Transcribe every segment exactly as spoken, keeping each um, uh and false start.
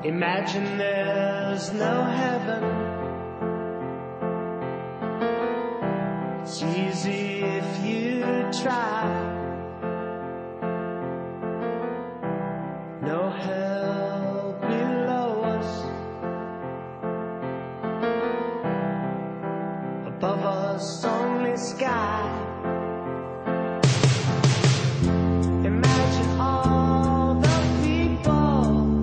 Imagine there's no heaven. It's easy if you try. No hell below us. Above us only sky. Imagine all the people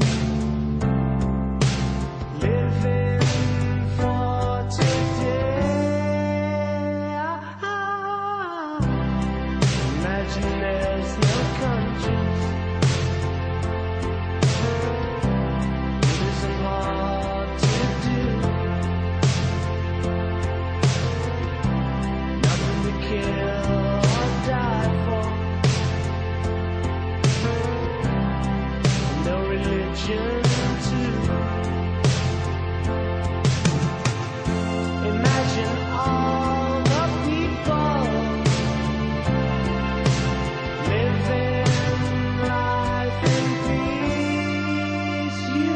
living for today. Imagine there's no countries. It isn't hard to do. Nothing to kill or die for. No religion too. Imagine all the people living life in peace. You,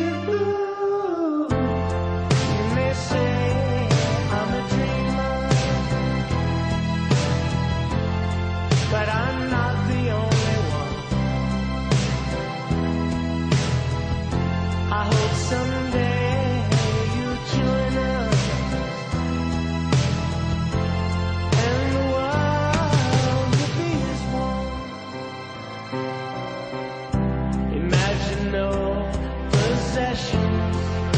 you may say I'm a dreamer, but I'm not the only one. I hope someday you'll join us, and the world will be as one. Imagine no possessions.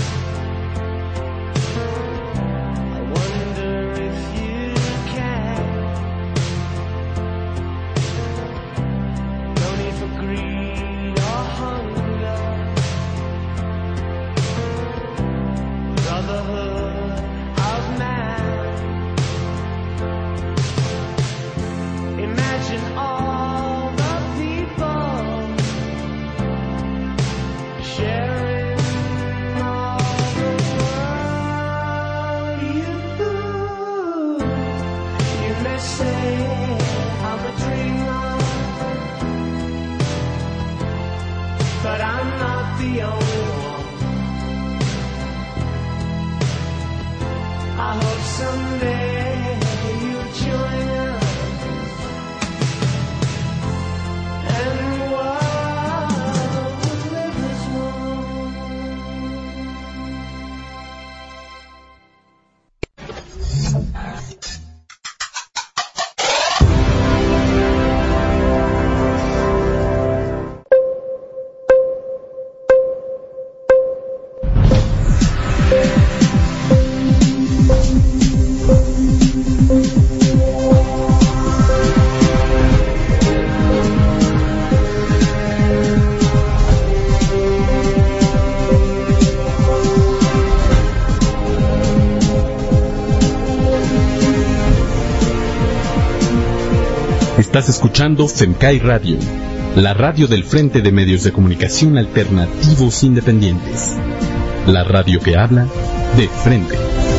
I wonder if you can. No need for greed or hunger. Brotherhood of man. Imagine all the people sharing all the world. You, you may say I'm a dreamer, but I'm not the only one. I hope someday you'll join us, and the world will live as one. Estás escuchando Femcay Radio, la radio del Frente de Medios de Comunicación Alternativos Independientes. La radio que habla de frente.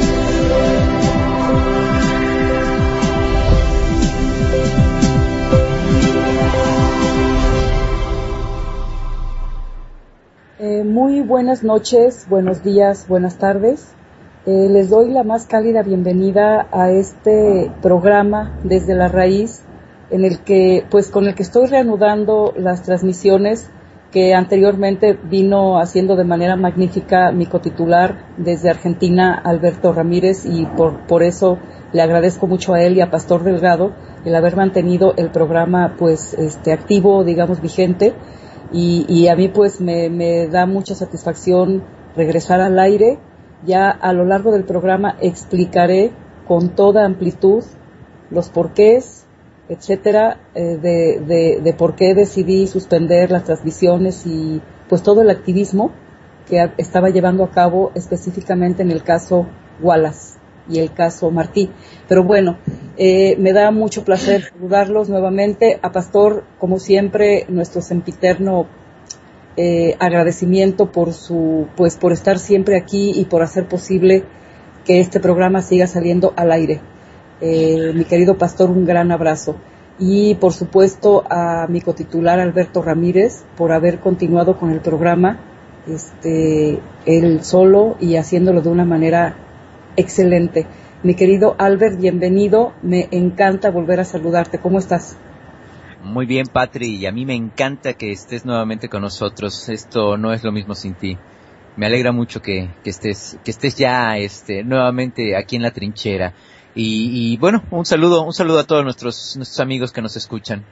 Eh, muy buenas noches, buenos días, buenas tardes. Eh, les doy la más cálida bienvenida a este programa Desde la Raíz, en el que, pues, con el que estoy reanudando las transmisiones que anteriormente vino haciendo de manera magnífica mi cotitular desde Argentina, Alberto Ramírez, y por, por eso le agradezco mucho a él y a Pastor Delgado el haber mantenido el programa, pues, este, activo, digamos, vigente, y, y a mí, pues, me, me da mucha satisfacción regresar al aire. Ya a lo largo del programa explicaré con toda amplitud los porqués, etcétera, eh, de, de, de por qué decidí suspender las transmisiones y pues todo el activismo que a, estaba llevando a cabo específicamente en el caso Wallace y el caso Martí. Pero bueno, eh, me da mucho placer saludarlos nuevamente. A Pastor, como siempre, nuestro sempiterno eh, agradecimiento por su, pues por estar siempre aquí y por hacer posible que este programa siga saliendo al aire. Eh, mi querido Pastor, un gran abrazo. Y por supuesto a mi cotitular Alberto Ramírez por haber continuado con el programa este, él solo y haciéndolo de una manera excelente. Mi querido Albert, bienvenido, me encanta volver a saludarte, ¿cómo estás? Muy bien, Patri, y a mí me encanta que estés nuevamente con nosotros. Esto no es lo mismo sin ti. Me alegra mucho que, que estés, que estés ya, este, nuevamente aquí en la trinchera. Y, y bueno, un saludo, un saludo a todos nuestros, nuestros amigos que nos escuchan.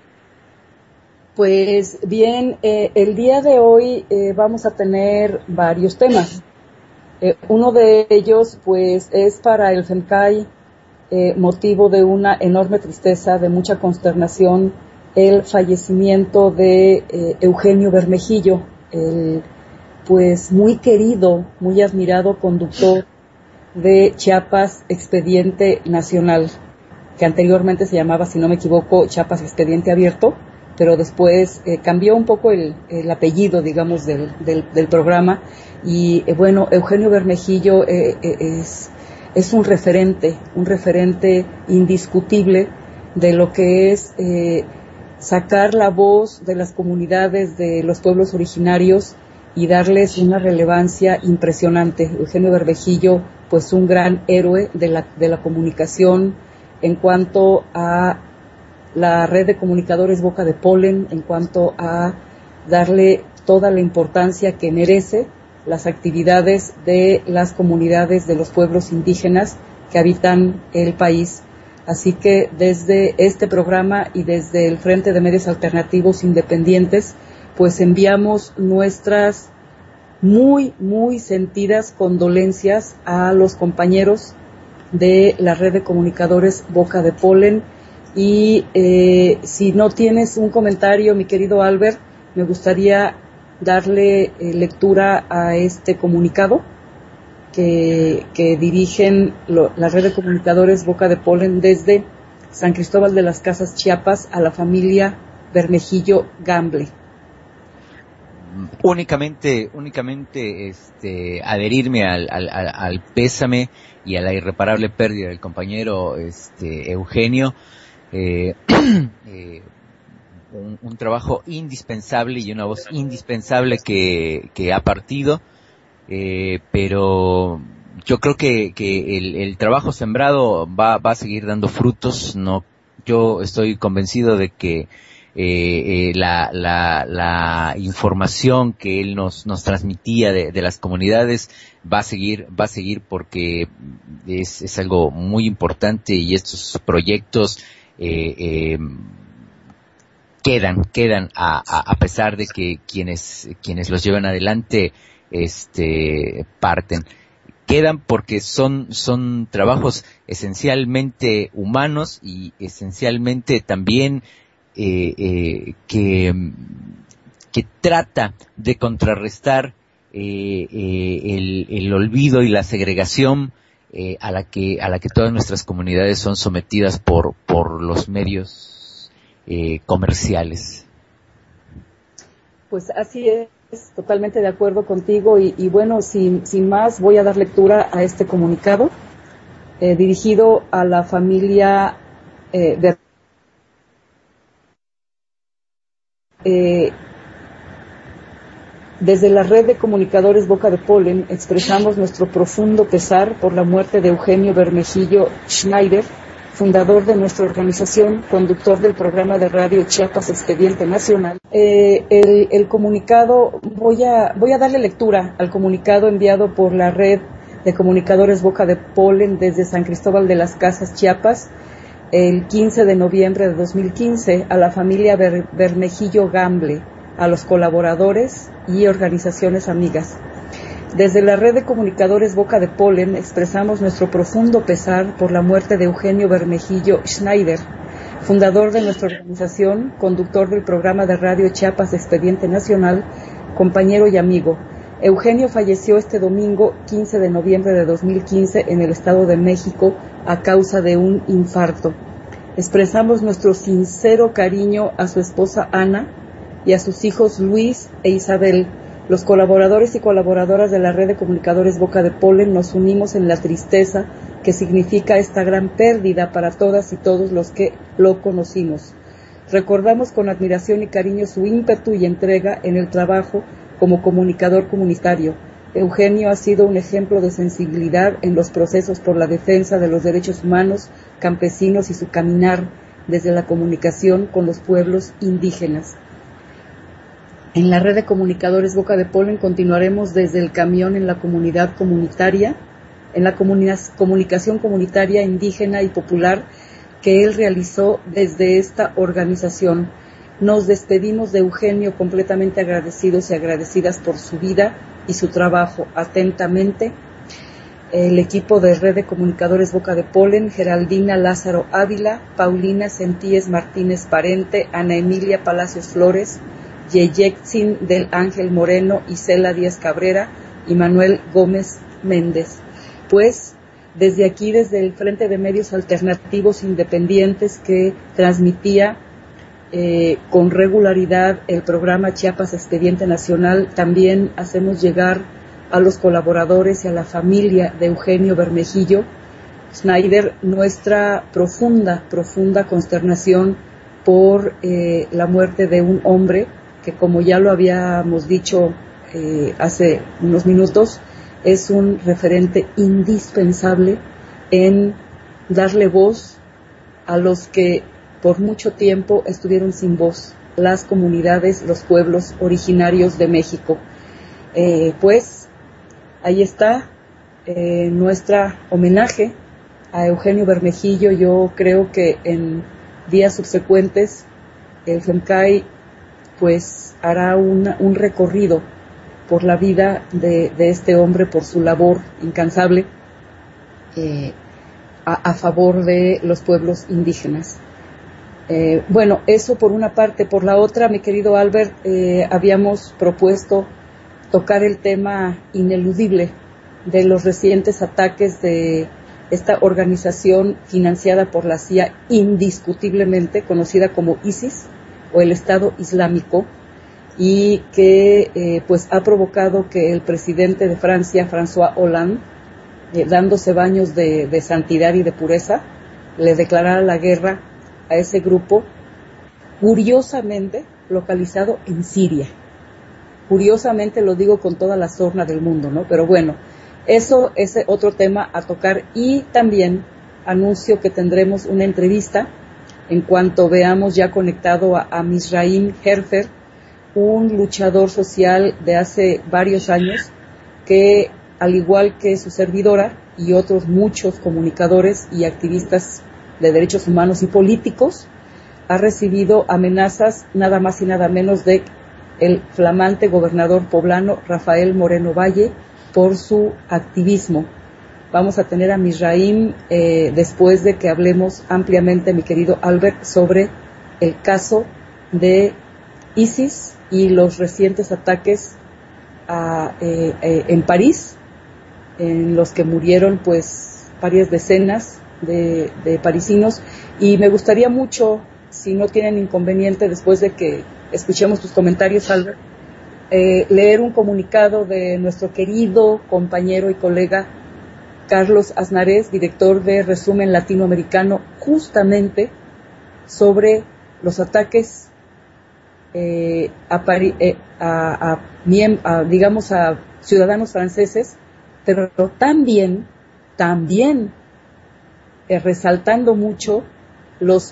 Pues bien, eh, el día de hoy eh, vamos a tener varios temas. Eh, uno de ellos, pues, es para el FEMCAI eh, motivo de una enorme tristeza, de mucha consternación, el fallecimiento de eh, Eugenio Bermejillo, el pues muy querido, muy admirado conductor de Chiapas Expediente Nacional, que anteriormente se llamaba, si no me equivoco, Chiapas Expediente Abierto, pero después eh, cambió un poco el, el apellido, digamos, del, del, del programa. Y eh, bueno, Eugenio Bermejillo eh, eh, es, es un referente, un referente indiscutible de lo que es eh, sacar la voz de las comunidades de los pueblos originarios y darles una relevancia impresionante. Eugenio Bermejillo, pues un gran héroe de la, de la comunicación en cuanto a la red de comunicadores Boca de Polen, en cuanto a darle toda la importancia que merece las actividades de las comunidades de los pueblos indígenas que habitan el país. Así que desde este programa y desde el Frente de Medios Alternativos Independientes, pues enviamos nuestras muy, muy sentidas condolencias a los compañeros de la red de comunicadores Boca de Polen. Y eh, si no tienes un comentario, mi querido Albert, me gustaría darle eh, lectura a este comunicado que, que dirigen lo, la red de comunicadores Boca de Polen desde San Cristóbal de las Casas, Chiapas, a la familia Bermejillo Gamble. Únicamente, únicamente, este, adherirme al, al, al pésame y a la irreparable pérdida del compañero, este, Eugenio. Eh, eh, un, un trabajo indispensable y una voz indispensable que, que ha partido, eh, pero yo creo que, que el, el trabajo sembrado va, va a seguir dando frutos. No, yo estoy convencido de que eh, eh, la, la, la información que él nos, nos transmitía de, de las comunidades va a seguir, va a seguir porque es, es algo muy importante y estos proyectos Eh, eh, quedan, quedan a, a, a pesar de que quienes, quienes los llevan adelante, este, parten. Quedan porque son, son trabajos esencialmente humanos y esencialmente también, eh, eh, que, que trata de contrarrestar, eh, eh, el, el olvido y la segregación Eh, a la que a la que todas nuestras comunidades son sometidas por por los medios eh, comerciales. Pues así es, totalmente de acuerdo contigo y, y bueno, sin, sin más voy a dar lectura a este comunicado eh, dirigido a la familia eh, de eh, Desde la red de comunicadores Boca de Polen expresamos nuestro profundo pesar por la muerte de Eugenio Bermejillo Schneider, fundador de nuestra organización, conductor del programa de radio Chiapas Expediente Nacional. Eh, el, el comunicado, voy a, voy a darle lectura al comunicado enviado por la red de comunicadores Boca de Polen desde San Cristóbal de las Casas, Chiapas, el quince de noviembre de dos mil quince, a la familia Ber, Bermejillo Gamble, a los colaboradores y organizaciones amigas. Desde la red de comunicadores Boca de Polen expresamos nuestro profundo pesar por la muerte de Eugenio Bermejillo Schneider, fundador de nuestra organización, conductor del programa de radio Chiapas Expediente Nacional, compañero y amigo. Eugenio falleció este domingo quince de noviembre de dos mil quince en el Estado de México a causa de un infarto. Expresamos nuestro sincero cariño a su esposa Ana y a sus hijos Luis e Isabel. Los colaboradores y colaboradoras de la red de comunicadores Boca de Polen nos unimos en la tristeza que significa esta gran pérdida para todas y todos los que lo conocimos. Recordamos con admiración y cariño su ímpetu y entrega en el trabajo como comunicador comunitario. Eugenio ha sido un ejemplo de sensibilidad en los procesos por la defensa de los derechos humanos, campesinos y su caminar desde la comunicación con los pueblos indígenas. En la red de comunicadores Boca de Polen continuaremos desde el camión en la comunidad comunitaria, en la comuni- comunicación comunitaria indígena y popular que él realizó desde esta organización. Nos despedimos de Eugenio completamente agradecidos y agradecidas por su vida y su trabajo. Atentamente, el equipo de Red de Comunicadores Boca de Polen: Geraldina Lázaro Ávila, Paulina Sentíes Martínez Parente, Ana Emilia Palacios Flores, Yeyexin del Ángel Moreno, Isela Díaz Cabrera y Manuel Gómez Méndez. Pues, desde aquí, desde el Frente de Medios Alternativos Independientes que transmitía Eh, con regularidad el programa Chiapas Expediente Nacional, también hacemos llegar a los colaboradores y a la familia de Eugenio Bermejillo Schneider nuestra profunda, profunda consternación por eh, la muerte de un hombre que, como ya lo habíamos dicho eh, hace unos minutos, es un referente indispensable en darle voz a los que por mucho tiempo estuvieron sin voz, las comunidades, los pueblos originarios de México. Eh, pues ahí está eh, nuestro homenaje a Eugenio Bermejillo. Yo creo que en días subsecuentes el FEMCAI pues hará una, un recorrido por la vida de, de este hombre, por su labor incansable eh, a, a favor de los pueblos indígenas. Eh, bueno, eso por una parte. Por la otra, mi querido Albert, eh, habíamos propuesto tocar el tema ineludible de los recientes ataques de esta organización financiada por la C I A, indiscutiblemente conocida como ISIS o el Estado Islámico, y que eh, pues ha provocado que el presidente de Francia, François Hollande, eh, dándose baños de, de santidad y de pureza, le declarara la guerra a ese grupo, curiosamente localizado en Siria. Curiosamente, lo digo con toda la sorna del mundo, ¿no? Pero bueno, eso es otro tema a tocar. Y también anuncio que tendremos una entrevista en cuanto veamos ya conectado a, a Misraim Herfer, un luchador social de hace varios años que, al igual que su servidora y otros muchos comunicadores y activistas de derechos humanos y políticos, ha recibido amenazas nada más y nada menos de el flamante gobernador poblano Rafael Moreno Valle por su activismo. Vamos a tener a Misraim eh, después de que hablemos ampliamente, mi querido Albert, sobre el caso de ISIS y los recientes ataques a, eh, eh, en París, en los que murieron pues varias decenas De, de parisinos. Y me gustaría mucho, si no tienen inconveniente, después de que escuchemos tus comentarios, Albert, eh, leer un comunicado de nuestro querido compañero y colega Carlos Aznarés, director de Resumen Latinoamericano, justamente sobre los ataques eh, a, Pari, eh, a, a, a, digamos, a ciudadanos franceses, pero también, también Eh, resaltando mucho los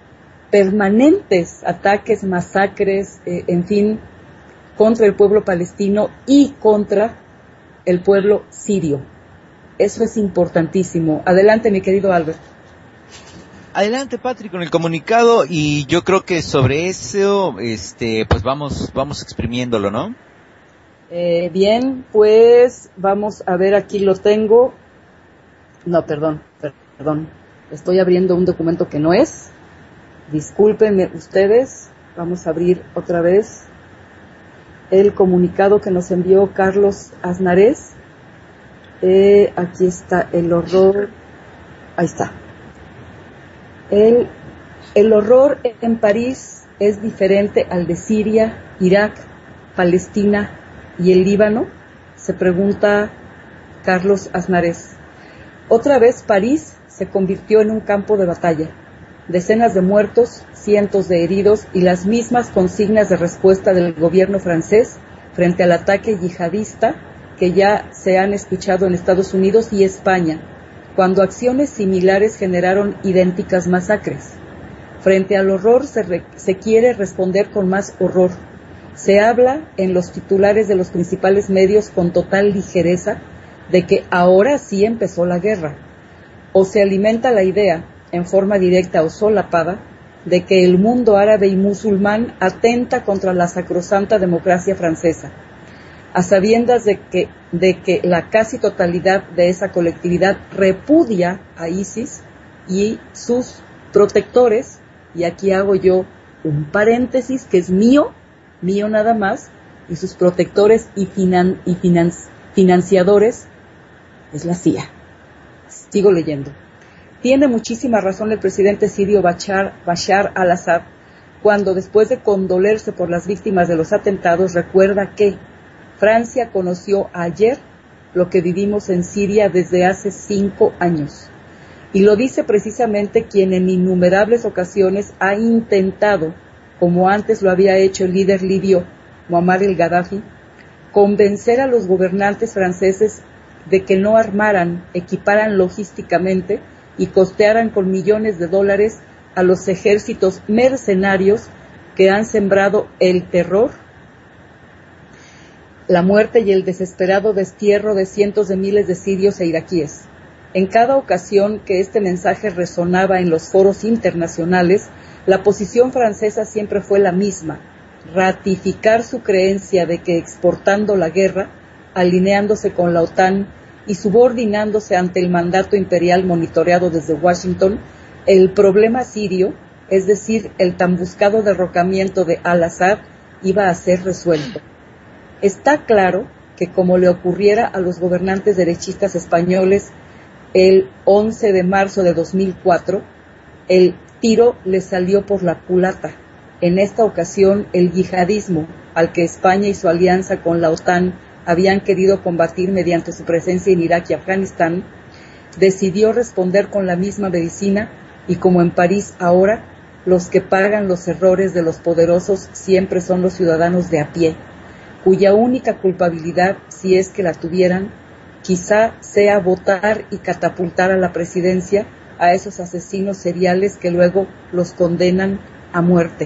permanentes ataques, masacres, eh, en fin, contra el pueblo palestino y contra el pueblo sirio. Eso es importantísimo. Adelante, mi querido Albert. Adelante, Patrick, con el comunicado, y yo creo que sobre eso, este, pues vamos, vamos exprimiéndolo, ¿no? Eh, bien, pues vamos a ver, aquí lo tengo. No, perdón, perdón, estoy abriendo un documento que no es. Discúlpenme ustedes, vamos a abrir otra vez el comunicado que nos envió Carlos Aznarés. Eh, aquí está el horror, ahí está. El, el horror en París es diferente al de Siria, Irak, Palestina y el Líbano, se pregunta Carlos Aznarés. Otra vez París se convirtió en un campo de batalla. Decenas de muertos, cientos de heridos y las mismas consignas de respuesta del gobierno francés frente al ataque yihadista que ya se han escuchado en Estados Unidos y España, cuando acciones similares generaron idénticas masacres. Frente al horror se, re, se quiere responder con más horror. Se habla en los titulares de los principales medios con total ligereza de que ahora sí empezó la guerra, o se alimenta la idea, en forma directa o solapada, de que el mundo árabe y musulmán atenta contra la sacrosanta democracia francesa, a sabiendas de que, de que la casi totalidad de esa colectividad repudia a ISIS y sus protectores, y aquí hago yo un paréntesis que es mío, mío nada más, y sus protectores y, finan, y finan, financiadores es la C I A. Sigo leyendo. Tiene muchísima razón el presidente sirio Bashar, Bashar al-Assad cuando, después de condolerse por las víctimas de los atentados, recuerda que Francia conoció ayer lo que vivimos en Siria desde hace cinco años. Y lo dice precisamente quien en innumerables ocasiones ha intentado, como antes lo había hecho el líder libio Muammar el-Gaddafi, convencer a los gobernantes franceses de que no armaran, equiparan logísticamente y costearan con millones de dólares a los ejércitos mercenarios que han sembrado el terror, la muerte y el desesperado destierro de cientos de miles de sirios e iraquíes. En cada ocasión que este mensaje resonaba en los foros internacionales, la posición francesa siempre fue la misma: ratificar su creencia de que exportando la guerra, alineándose con la OTAN y subordinándose ante el mandato imperial monitoreado desde Washington, el problema sirio, es decir, el tan buscado derrocamiento de al-Assad, iba a ser resuelto. Está claro que, como le ocurriera a los gobernantes derechistas españoles el once de marzo de dos mil cuatro, el tiro le salió por la culata. En esta ocasión, el yihadismo, al que España y su alianza con la OTAN habían querido combatir mediante su presencia en Irak y Afganistán, decidió responder con la misma medicina, y como en París ahora, los que pagan los errores de los poderosos siempre son los ciudadanos de a pie, cuya única culpabilidad, si es que la tuvieran, quizá sea votar y catapultar a la presidencia a esos asesinos seriales que luego los condenan a muerte.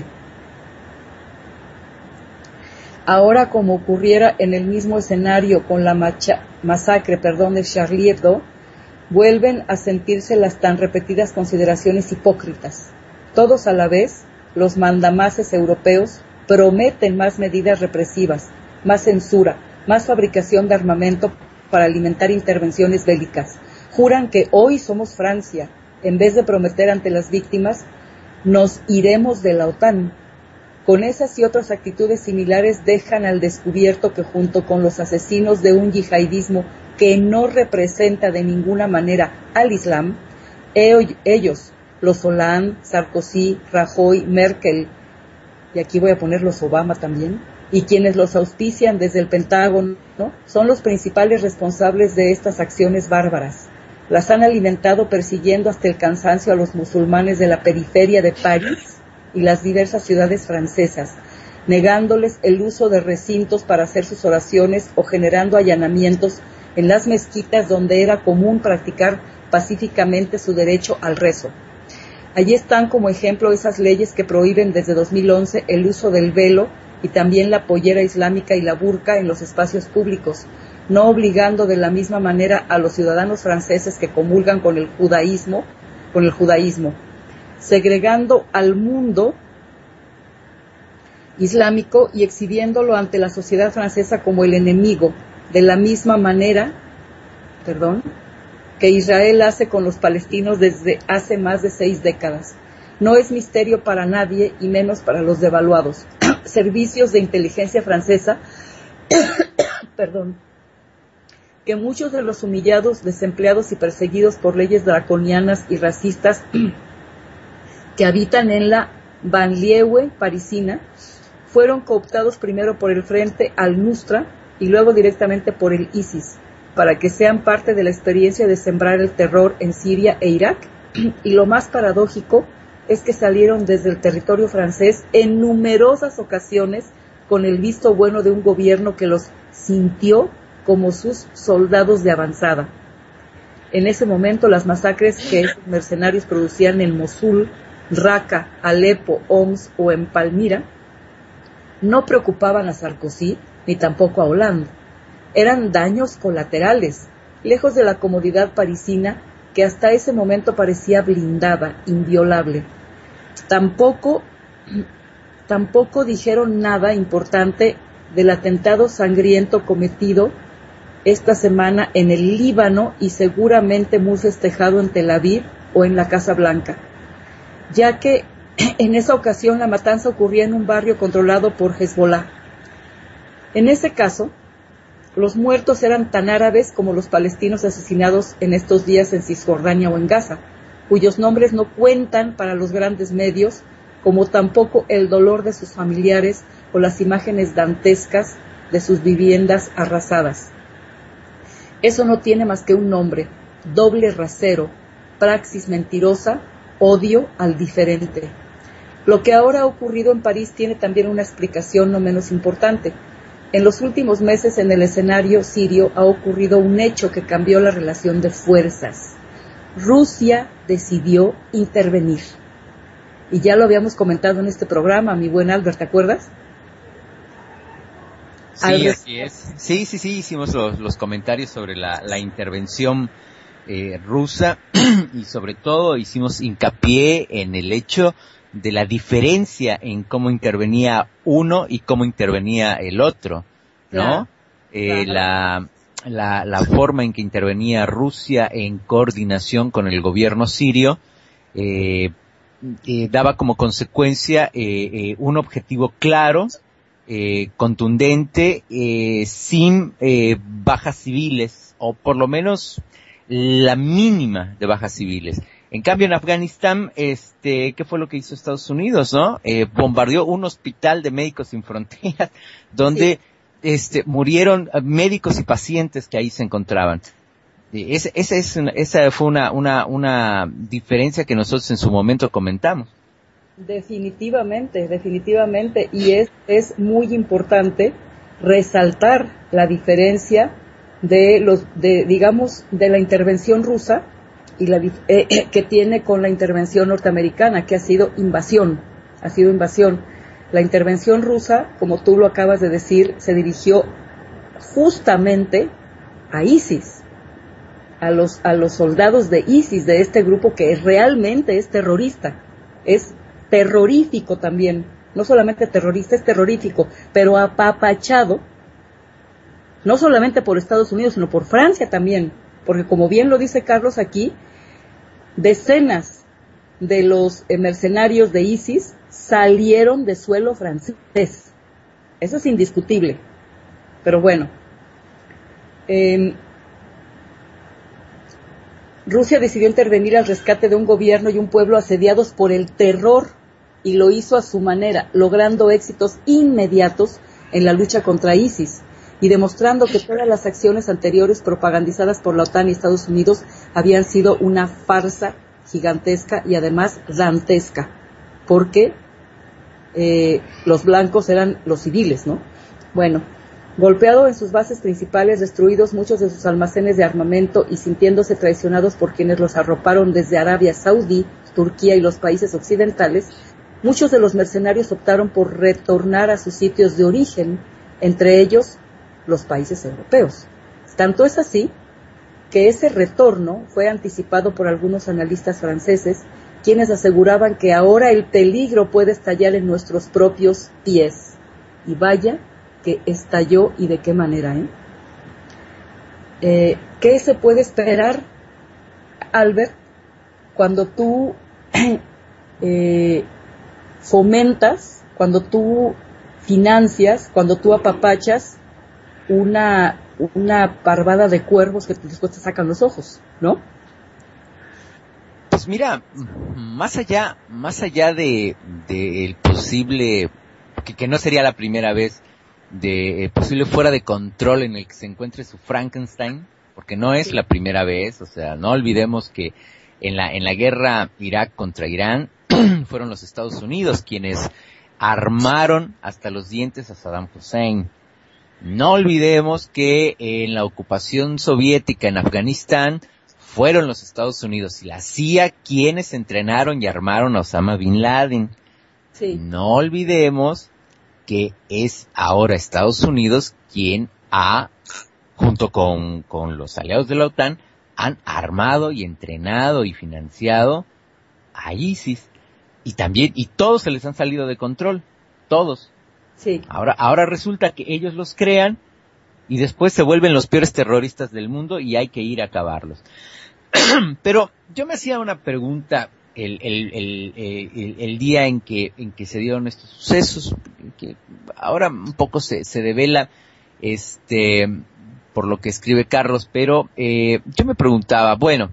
Ahora, como ocurriera en el mismo escenario con la macha, masacre perdón, de Charlie Hebdo, vuelven a sentirse las tan repetidas consideraciones hipócritas. Todos a la vez, los mandamases europeos prometen más medidas represivas, más censura, más fabricación de armamento para alimentar intervenciones bélicas. Juran que hoy somos Francia. En vez de prometer ante las víctimas, nos iremos de la OTAN. Con esas y otras actitudes similares dejan al descubierto que, junto con los asesinos de un yihadismo que no representa de ninguna manera al Islam, ellos, los Hollande, Sarkozy, Rajoy, Merkel, y aquí voy a poner los Obama también, y quienes los auspician desde el Pentágono, ¿no?, son los principales responsables de estas acciones bárbaras. Las han alimentado persiguiendo hasta el cansancio a los musulmanes de la periferia de París y las diversas ciudades francesas, negándoles el uso de recintos para hacer sus oraciones o generando allanamientos en las mezquitas donde era común practicar pacíficamente su derecho al rezo. Allí están como ejemplo esas leyes que prohíben desde dos mil once el uso del velo y también la pollera islámica y la burka en los espacios públicos, no obligando de la misma manera a los ciudadanos franceses que comulgan con el judaísmo, con el judaísmo, segregando al mundo islámico y exhibiéndolo ante la sociedad francesa como el enemigo, de la misma manera, perdón, que Israel hace con los palestinos desde hace más de seis décadas. No es misterio para nadie, y menos para los devaluados. Servicios de inteligencia francesa, perdón, que muchos de los humillados, desempleados y perseguidos por leyes draconianas y racistas que habitan en la banlieue parisina, fueron cooptados primero por el Frente al-Nusra y luego directamente por el ISIS, para que sean parte de la experiencia de sembrar el terror en Siria e Irak. Y lo más paradójico es que salieron desde el territorio francés en numerosas ocasiones con el visto bueno de un gobierno que los sintió como sus soldados de avanzada. En ese momento, las masacres que esos mercenarios producían en Mosul, Raqqa, Alepo, Homs o en Palmira no preocupaban a Sarkozy ni tampoco a Hollande. Eran daños colaterales, lejos de la comodidad parisina que hasta ese momento parecía blindada, inviolable. Tampoco, tampoco dijeron nada importante del atentado sangriento cometido esta semana en el Líbano y seguramente muy festejado en Tel Aviv o en la Casa Blanca, ya que en esa ocasión la matanza ocurría en un barrio controlado por Hezbollah. En ese caso, los muertos eran tan árabes como los palestinos asesinados en estos días en Cisjordania o en Gaza, cuyos nombres no cuentan para los grandes medios, como tampoco el dolor de sus familiares o las imágenes dantescas de sus viviendas arrasadas. Eso no tiene más que un nombre: doble rasero, praxis mentirosa, odio al diferente. Lo que ahora ha ocurrido en París tiene también una explicación no menos importante. En los últimos meses en el escenario sirio ha ocurrido un hecho que cambió la relación de fuerzas. Rusia decidió intervenir. Y ya lo habíamos comentado en este programa, mi buen Albert, ¿te acuerdas? Sí, Al... así es. Sí, sí, sí, hicimos los, los comentarios sobre la, la intervención eh, rusa y sobre todo hicimos hincapié en el hecho de la diferencia en cómo intervenía uno y cómo intervenía el otro, ¿no? Claro, eh, claro. La, la, la forma en que intervenía Rusia en coordinación con el gobierno sirio eh, eh, daba como consecuencia eh, eh, un objetivo claro, eh, contundente, eh, sin eh, bajas civiles, o por lo menos la mínima de bajas civiles. En cambio, en Afganistán, este, ¿qué fue lo que hizo Estados Unidos, no? Eh, bombardeó un hospital de Médicos Sin Fronteras, donde, sí. este, murieron médicos y pacientes que ahí se encontraban. Esa, esa es, una, esa fue una, una, una diferencia que nosotros en su momento comentamos. Definitivamente, definitivamente, y es, es muy importante resaltar la diferencia de los, de, digamos, de la intervención rusa y la eh, que tiene con la intervención norteamericana, que ha sido invasión, ha sido invasión. La intervención rusa, como tú lo acabas de decir, se dirigió justamente a ISIS, a los, a los soldados de ISIS, de este grupo que realmente es terrorista, es terrorífico también, no solamente terrorista, es terrorífico, pero apapachado, no solamente por Estados Unidos, sino por Francia también, porque como bien lo dice Carlos aquí, decenas de los mercenarios de ISIS salieron de suelo francés. Eso es indiscutible. Pero bueno, eh, Rusia decidió intervenir al rescate de un gobierno y un pueblo asediados por el terror, y lo hizo a su manera, logrando éxitos inmediatos en la lucha contra ISIS y demostrando que todas las acciones anteriores propagandizadas por la OTAN y Estados Unidos habían sido una farsa gigantesca y además dantesca, porque eh, los blancos eran los civiles, ¿no? Bueno, golpeado en sus bases principales, destruidos muchos de sus almacenes de armamento y sintiéndose traicionados por quienes los arroparon desde Arabia Saudí, Turquía y los países occidentales, muchos de los mercenarios optaron por retornar a sus sitios de origen, entre ellos los países europeos. Tanto es así que ese retorno fue anticipado por algunos analistas franceses, quienes aseguraban que ahora el peligro puede estallar en nuestros propios pies. Y vaya que estalló, y de qué manera, ¿eh? Eh, ¿Qué se puede esperar, Albert, cuando tú eh, fomentas, cuando tú financias, cuando tú apapachas una, una parvada de cuervos que después te sacan los ojos, ¿no? Pues mira, más allá, más allá de, de el posible, que, que no sería la primera vez, de eh, posible fuera de control en el que se encuentre su Frankenstein, porque no es la primera vez, o sea, no olvidemos que en la, en la guerra Irak contra Irán fueron los Estados Unidos quienes armaron hasta los dientes a Saddam Hussein. No olvidemos que en la ocupación soviética en Afganistán fueron los Estados Unidos y la C I A quienes entrenaron y armaron a Osama Bin Laden. Sí. No olvidemos que es ahora Estados Unidos quien ha, junto con, con los aliados de la OTAN, han armado y entrenado y financiado a ISIS. Y también, y todos se les han salido de control. Todos. Sí. Ahora, ahora resulta que ellos los crean y después se vuelven los peores terroristas del mundo y hay que ir a acabarlos. Pero yo me hacía una pregunta el, el, el, el, el día en que, en que se dieron estos sucesos, que ahora un poco se, se devela, este, por lo que escribe Carlos, pero eh, yo me preguntaba, bueno,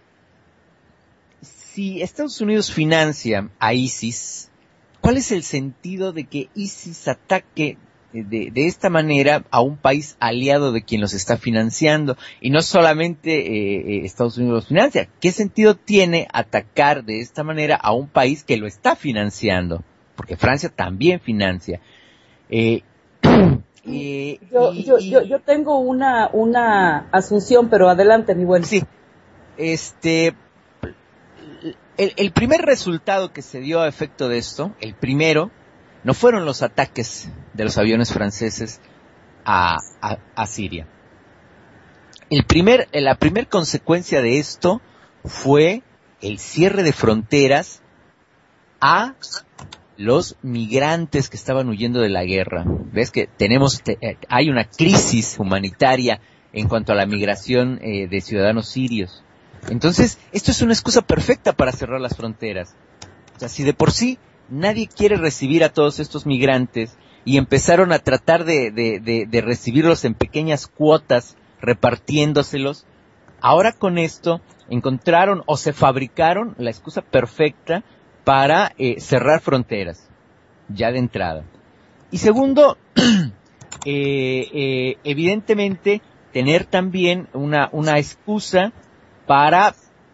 si Estados Unidos financia a ISIS, ¿cuál es el sentido de que ISIS ataque de, de esta manera a un país aliado de quien los está financiando? Y no solamente eh, Estados Unidos los financia. ¿Qué sentido tiene atacar de esta manera a un país que lo está financiando? Porque Francia también financia. Eh, eh, yo, y, yo, y, yo, yo tengo una, una asunción, pero adelante, mi buen. Sí, este... El, el primer resultado que se dio a efecto de esto, el primero, no fueron los ataques de los aviones franceses a, a, a Siria. El primer, la primera consecuencia de esto fue el cierre de fronteras a los migrantes que estaban huyendo de la guerra. Ves que tenemos, te, hay una crisis humanitaria en cuanto a la migración eh, de ciudadanos sirios. Entonces, esto es una excusa perfecta para cerrar las fronteras. O sea, si de por sí nadie quiere recibir a todos estos migrantes y empezaron a tratar de, de, de, de recibirlos en pequeñas cuotas, repartiéndoselos, ahora con esto encontraron o se fabricaron la excusa perfecta para eh, cerrar fronteras, ya de entrada. Y segundo, eh, eh, evidentemente, tener también una, una excusa para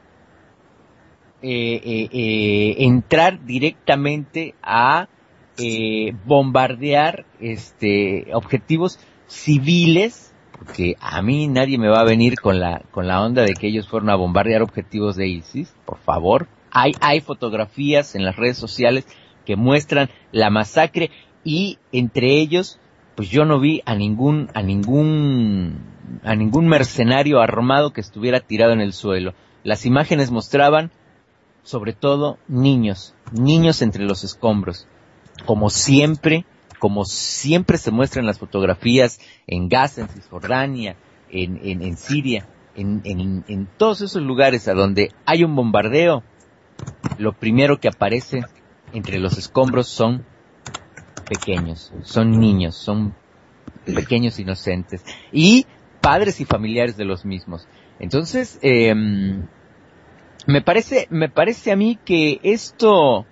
eh, eh, eh, entrar directamente a eh, bombardear este objetivos civiles, porque a mí nadie me va a venir con la con la onda de que ellos fueron a bombardear objetivos de ISIS, por favor. Hay hay fotografías en las redes sociales que muestran la masacre y entre ellos, pues yo no vi a ningún a ningún a ningún mercenario armado que estuviera tirado en el suelo. Las imágenes mostraban, sobre todo, niños, niños entre los escombros. Como siempre, como siempre se muestran las fotografías en Gaza, en Cisjordania, en, en, en Siria, en, en, en todos esos lugares a donde hay un bombardeo, lo primero que aparece entre los escombros son pequeños, son niños, son pequeños inocentes. Y padres y familiares de los mismos. Entonces, eh, me parece, me parece a mí que esto,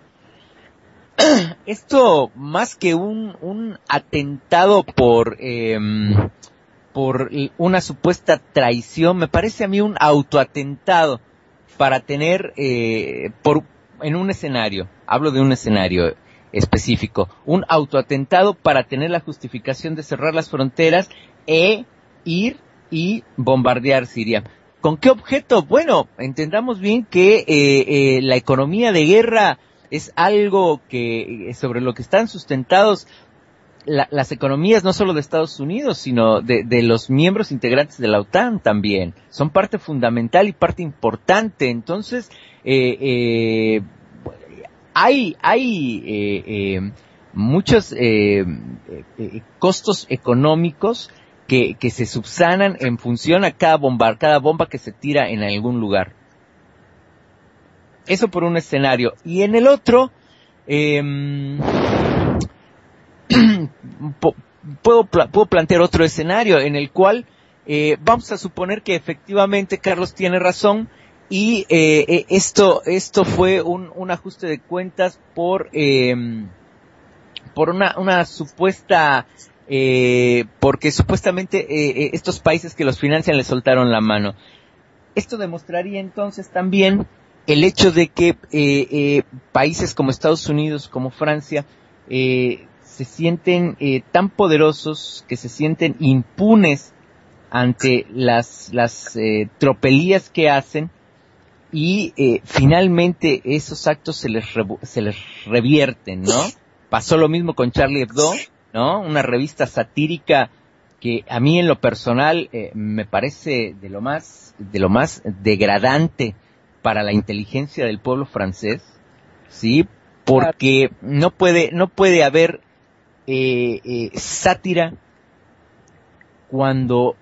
esto más que un, un atentado por, eh, por una supuesta traición, me parece a mí un autoatentado para tener, eh, por, en un escenario, hablo de un escenario específico, un autoatentado para tener la justificación de cerrar las fronteras e ir y bombardear Siria. ¿Con qué objeto? Bueno, entendamos bien que eh, eh, la economía de guerra es algo que sobre lo que están sustentados la, las economías no solo de Estados Unidos, sino de, de los miembros integrantes de la OTAN también. Son parte fundamental y parte importante. Entonces, eh, eh, hay hay eh, eh, muchos eh, eh, costos económicos que, que se subsanan en función a cada bomba, cada bomba que se tira en algún lugar. Eso por un escenario. Y en el otro, eh, puedo, puedo plantear otro escenario en el cual eh, vamos a suponer que efectivamente Carlos tiene razón y eh, esto esto fue un, un ajuste de cuentas por eh, por una, una supuesta eh, porque supuestamente eh, estos países que los financian le soltaron la mano. Esto demostraría entonces también el hecho de que eh, eh, países como Estados Unidos, como Francia, eh, se sienten eh, tan poderosos, que se sienten impunes ante las, las eh, tropelías que hacen, y eh, finalmente esos actos se les, revu- se les revierten, ¿no? Pasó lo mismo con Charlie Hebdo, ¿no? Una revista satírica que a mí en lo personal eh, me parece de lo más, de lo más degradante para la inteligencia del pueblo francés, ¿sí? Porque no puede, no puede haber eh, eh, sátira cuando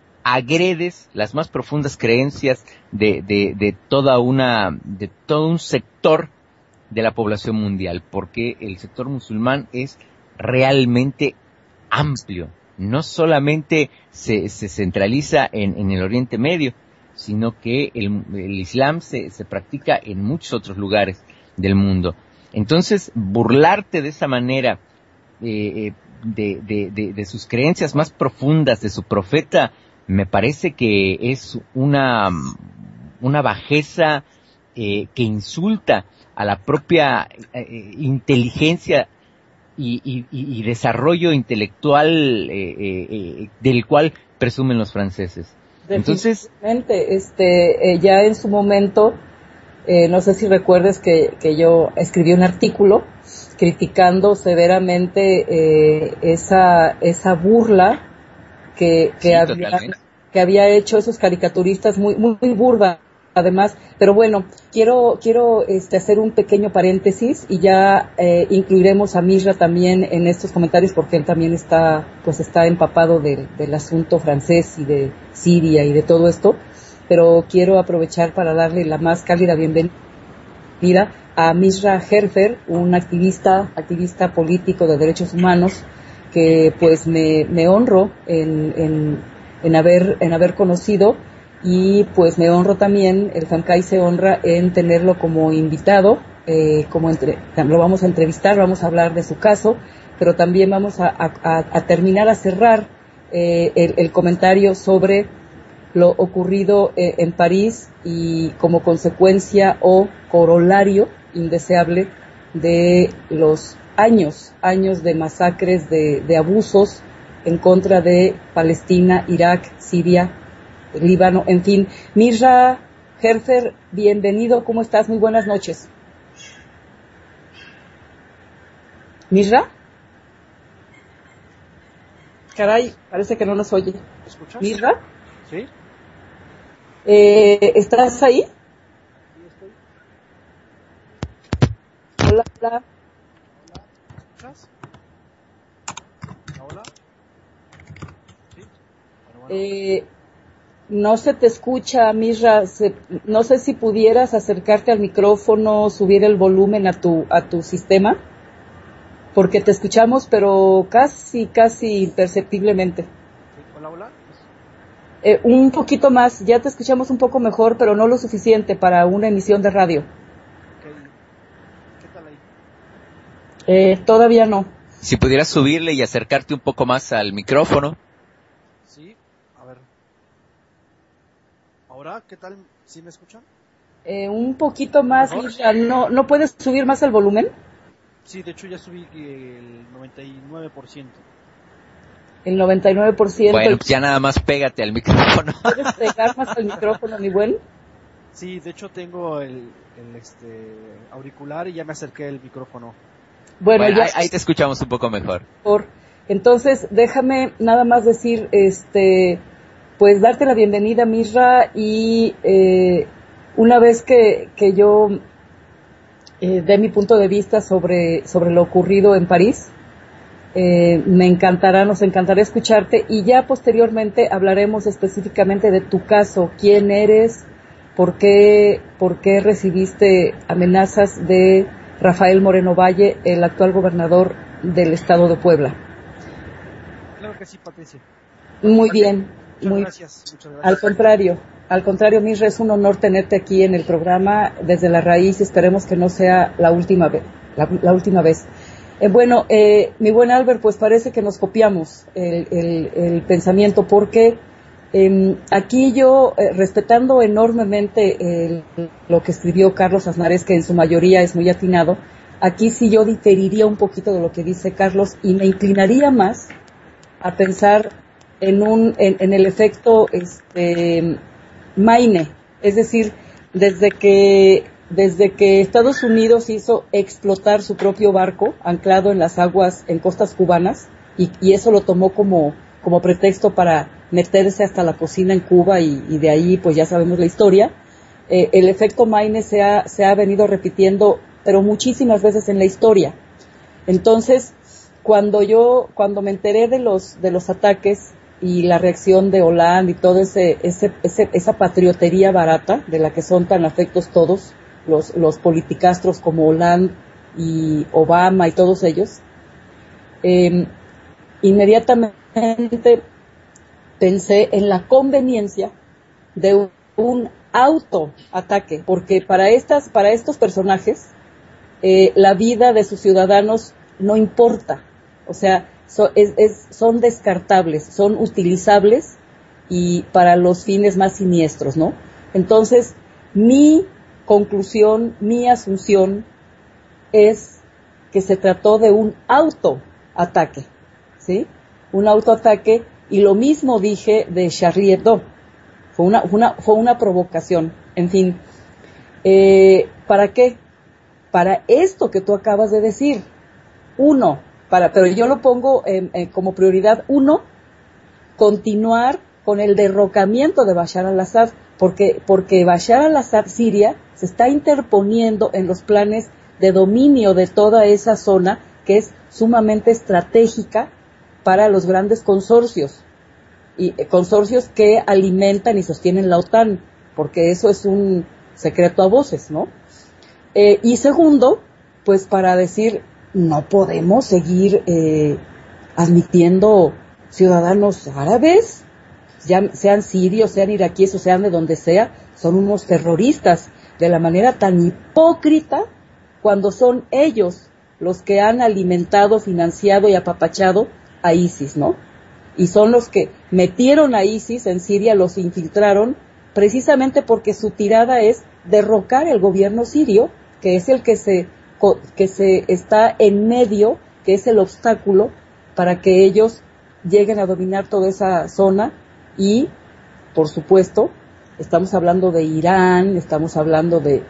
agredes las más profundas creencias de, de, de toda una, de todo un sector de la población mundial, porque el sector musulmán es realmente amplio. No solamente se, se centraliza en, en el Oriente Medio, sino que el, el Islam se, se practica en muchos otros lugares del mundo. Entonces, burlarte de esa manera eh, de, de, de, de sus creencias más profundas, de su profeta, me parece que es una, una bajeza eh, que insulta a la propia eh, inteligencia y, y, y desarrollo intelectual eh, eh, del cual presumen los franceses. Entonces, este, eh, ya en su momento, eh, no sé si recuerdes que, que yo escribí un artículo criticando severamente eh, esa esa burla que que, sí, había, que había hecho esos caricaturistas, muy muy, muy burda además. Pero bueno, quiero quiero este hacer un pequeño paréntesis y ya eh, incluiremos a Misra también en estos comentarios, porque él también está pues está empapado del, del asunto francés y de Siria y de todo esto. Pero quiero aprovechar para darle la más cálida bienvenida a Misra Herfer, un activista activista político de derechos humanos que pues me, me honro en, en, en haber en haber conocido, y pues me honro también, el FEMCAI se honra en tenerlo como invitado, eh, como entre, lo vamos a entrevistar, vamos a hablar de su caso, pero también vamos a, a, a terminar, a cerrar eh, el, el comentario sobre lo ocurrido eh, en París y como consecuencia o corolario indeseable de los años, años de masacres, de, de abusos en contra de Palestina, Irak, Siria, Líbano, en fin. Misra Herfer, bienvenido, ¿cómo estás? Muy buenas noches. ¿Misra? Caray, parece que no nos oye. ¿Me escuchas? ¿Misra? Sí. Eh, ¿Estás ahí? Sí, estoy. Hola, hola. ¿Me escuchas? Hola. Sí. Bueno, bueno. Eh, no se te escucha, Misra. Se, no sé si pudieras acercarte al micrófono, subir el volumen a tu a tu sistema, porque te escuchamos, pero casi, casi imperceptiblemente. Sí. Hola, hola. Eh, un poquito más, ya te escuchamos un poco mejor, pero no lo suficiente para una emisión de radio. Okay. ¿Qué tal ahí? Eh, todavía no. si pudieras subirle y acercarte un poco más al micrófono. Sí. A ver. Ahora, ¿qué tal? ¿Sí me escuchan? Eh, un poquito más, ¿Mejor? Misra. ¿No, ¿No puedes subir más el volumen? Sí, de hecho ya subí el noventa y nueve por ciento. El noventa y nueve por ciento. Bueno, pues ya nada más pégate al micrófono. ¿Puedes pegar más al micrófono, mi buen? Sí, de hecho tengo el, el este auricular y ya me acerqué el micrófono. Bueno, Bueno, ya. ahí, ahí te escuchamos un poco mejor. Por, entonces, déjame nada más decir, este, pues darte la bienvenida, Misra, y eh, una vez que, que yo eh, dé mi punto de vista sobre, sobre lo ocurrido en París, eh, me encantará, nos encantará escucharte, y ya posteriormente hablaremos específicamente de tu caso, quién eres, por qué, por qué recibiste amenazas de Rafael Moreno Valle, el actual gobernador del estado de Puebla. Claro que sí, Patricia. Muy bien, Muchas muy gracias, muchas gracias. al contrario, al contrario, Misra, es un honor tenerte aquí en el programa desde la raíz, y esperemos que no sea la última vez, la, la última vez. Eh, bueno, eh, mi buen Albert, pues parece que nos copiamos el, el, el pensamiento, porque eh, aquí yo, eh, respetando enormemente el, lo que escribió Carlos Aznarés, que en su mayoría es muy atinado, aquí sí yo diferiría un poquito de lo que dice Carlos y me inclinaría más a pensar en un en, en el efecto este Maine, es decir, desde que desde que Estados Unidos hizo explotar su propio barco anclado en las aguas en costas cubanas y, y eso lo tomó como como pretexto para meterse hasta la cocina en Cuba y, y de ahí pues ya sabemos la historia. Eh, el efecto Maine se ha se ha venido repitiendo pero muchísimas veces en la historia. Entonces, cuando yo cuando me enteré de los de los ataques y la reacción de Hollande y todo ese, ese, ese esa patriotería barata de la que son tan afectos todos los los politicastros como Hollande y Obama y todos ellos, eh, inmediatamente pensé en la conveniencia de un, un autoataque, porque para estas para estos personajes eh, la vida de sus ciudadanos no importa, o sea, So, es, es, son descartables, son utilizables y para los fines más siniestros, ¿no? Entonces, mi conclusión, mi asunción es que se trató de un autoataque, ¿sí? Un autoataque y lo mismo dije de Charlie Hebdo. Fue una, una, fue una provocación, en fin. Eh, ¿Para qué? Para esto que tú acabas de decir. Uno, Para, pero yo lo pongo eh, eh, como prioridad uno, continuar con el derrocamiento de Bashar al-Assad, porque, porque Bashar al-Assad, Siria, se está interponiendo en los planes de dominio de toda esa zona que es sumamente estratégica para los grandes consorcios, y eh, consorcios que alimentan y sostienen la OTAN, porque eso es un secreto a voces, ¿no? Eh, y segundo, pues para decir, no podemos seguir eh, admitiendo ciudadanos árabes, ya sean sirios, sean iraquíes o sean de donde sea, son unos terroristas, de la manera tan hipócrita cuando son ellos los que han alimentado, financiado y apapachado a ISIS, ¿no? Y son los que metieron a ISIS en Siria, los infiltraron, precisamente porque su tirada es derrocar el gobierno sirio, que es el que se que se está en medio, que es el obstáculo para que ellos lleguen a dominar toda esa zona y, por supuesto, estamos hablando de Irán, estamos hablando de,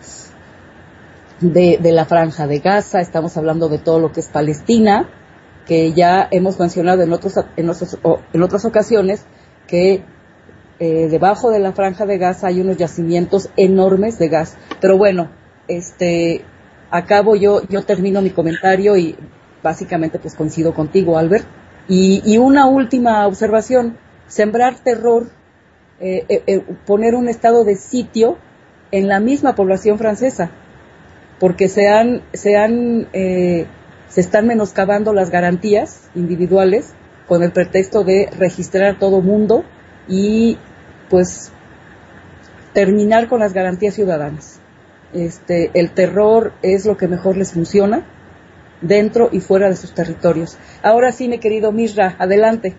de, de la Franja de Gaza, estamos hablando de todo lo que es Palestina, que ya hemos mencionado en, otros, en, otros, en otras ocasiones, que eh, debajo de la Franja de Gaza hay unos yacimientos enormes de gas. Pero bueno, este... acabo yo, yo termino mi comentario y básicamente pues coincido contigo, Albert. Y, y una última observación, sembrar terror, eh, eh, eh, poner un estado de sitio en la misma población francesa, porque se han, se han, eh, se están menoscabando las garantías individuales con el pretexto de registrar a todo mundo y pues terminar con las garantías ciudadanas. Este, el terror es lo que mejor les funciona dentro y fuera de sus territorios. Ahora sí, mi querido Misra, adelante.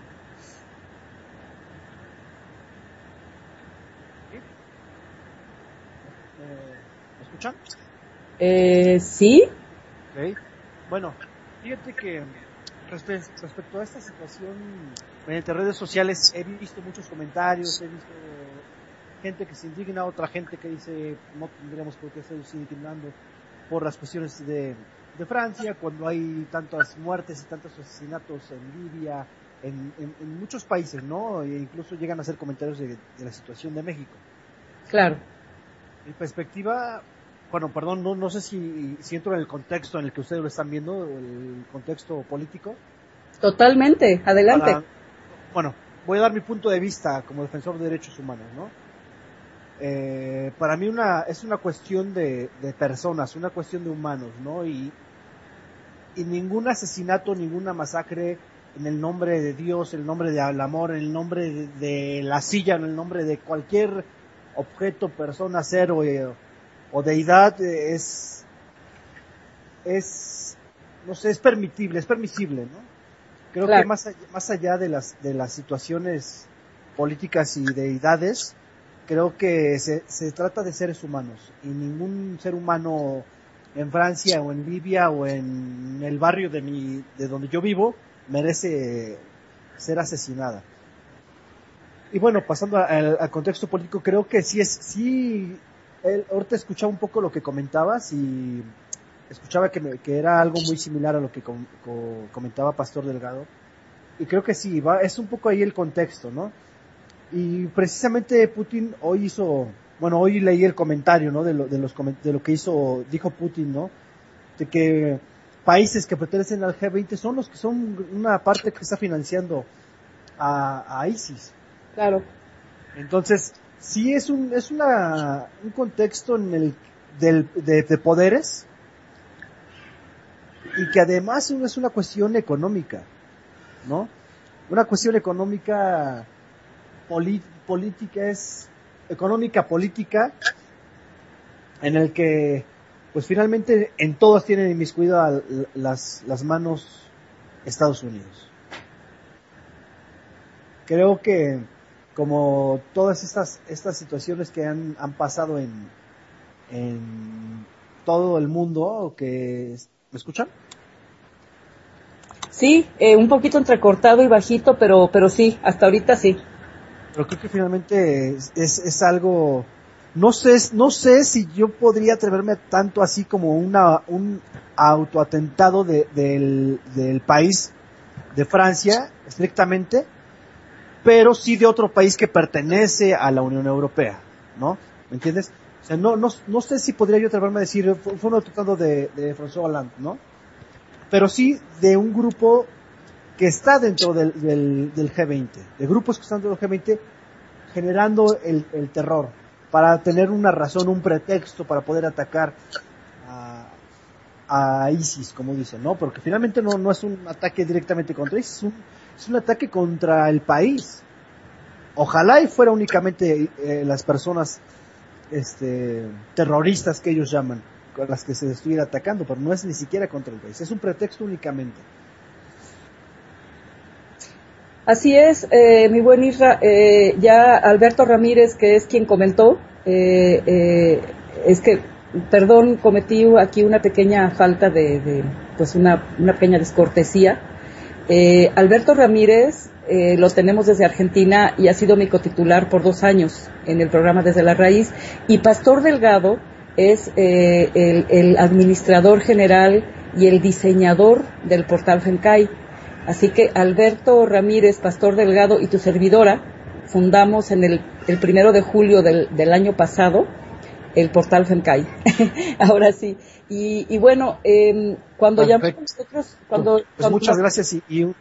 ¿Me escuchan? Eh, sí. Okay. Bueno, fíjate que respe- respecto a esta situación, mediante redes sociales he visto muchos comentarios, he visto gente que se indigna, otra gente que dice no tendríamos por qué estar indignando por las cuestiones de, de Francia, cuando hay tantas muertes y tantos asesinatos en Libia, en, en, en muchos países, ¿no? E incluso llegan a hacer comentarios de, de la situación de México. Claro. Mi perspectiva, bueno, perdón, no, no sé si, si entro en el contexto en el que ustedes lo están viendo, el contexto político. Totalmente, adelante. Para, bueno, voy a dar mi punto de vista como defensor de derechos humanos, ¿no? Eh, para mí una es una cuestión de, de personas, una cuestión de humanos, ¿no? Y, y ningún asesinato, ninguna masacre en el nombre de Dios, en el nombre del amor, en el nombre de, de la silla, en el nombre de cualquier objeto, persona, ser o, o deidad es es no sé, es permitible, es permisible, ¿no? Creo claro. que más allá, más allá de las de las situaciones políticas y deidades, creo que se, se trata de seres humanos y ningún ser humano en Francia o en Libia o en el barrio de mi, de donde yo vivo, merece ser asesinada. Y bueno, pasando al, al contexto político, creo que sí es, sí, él, ahorita escuchaba un poco lo que comentabas y escuchaba que, me, que era algo muy similar a lo que com, co, comentaba Pastor Delgado. Y creo que sí, va, es un poco ahí el contexto, ¿no? Y precisamente Putin hoy hizo, bueno, hoy leí el comentario, ¿no? De lo, de los, de lo que hizo, dijo Putin, ¿no? De que países que pertenecen al G veinte son los que son una parte que está financiando a, a ISIS. Claro. Entonces, sí es un, es una, un contexto en el, del, de, de poderes, y que además es una cuestión económica, ¿no? Una cuestión económica, poli, política es, económica política, en el que, pues finalmente en todos tienen inmiscuidas las, las manos Estados Unidos. Creo que, como todas estas, estas situaciones que han, han pasado en, en todo el mundo, que, ¿me escuchan? Sí, eh, un poquito entrecortado y bajito, pero pero sí, hasta ahorita sí. Pero creo que finalmente es, es, es algo, no sé, no sé si yo podría atreverme tanto así como una, un autoatentado de, del, del país de Francia, estrictamente, pero sí de otro país que pertenece a la Unión Europea, ¿no? ¿Me entiendes? O sea, no, no, no sé si podría yo atreverme a decir, fue, fue un autoatentado de, de François Hollande, ¿no? Pero sí de un grupo que está dentro del, del, del G veinte, de grupos que están dentro del G veinte, generando el, el terror, para tener una razón, un pretexto para poder atacar a, a ISIS, como dicen, ¿no? Porque finalmente no, no es un ataque directamente contra ISIS, es un, es un ataque contra el país. Ojalá y fuera únicamente eh, las personas este, terroristas que ellos llaman, con las que se estuviera atacando, pero no es ni siquiera contra el país, es un pretexto únicamente. Así es, eh, mi buen Isra, eh, ya Alberto Ramírez, que es quien comentó, eh, eh, es que, perdón, cometí aquí una pequeña falta de, de pues una, una pequeña descortesía. Eh, Alberto Ramírez eh, lo tenemos desde Argentina y ha sido mi cotitular por dos años en el programa Desde la Raíz, y Pastor Delgado es eh, el, el administrador general y el diseñador del portal FEMCAI. Así que Alberto Ramírez, Pastor Delgado y tu servidora fundamos en el, el primero de julio del, del año pasado el portal FEMCAI. Ahora sí. Y, y bueno, eh, cuando ya nosotros, cuando, pues cuando muchas gracias y, y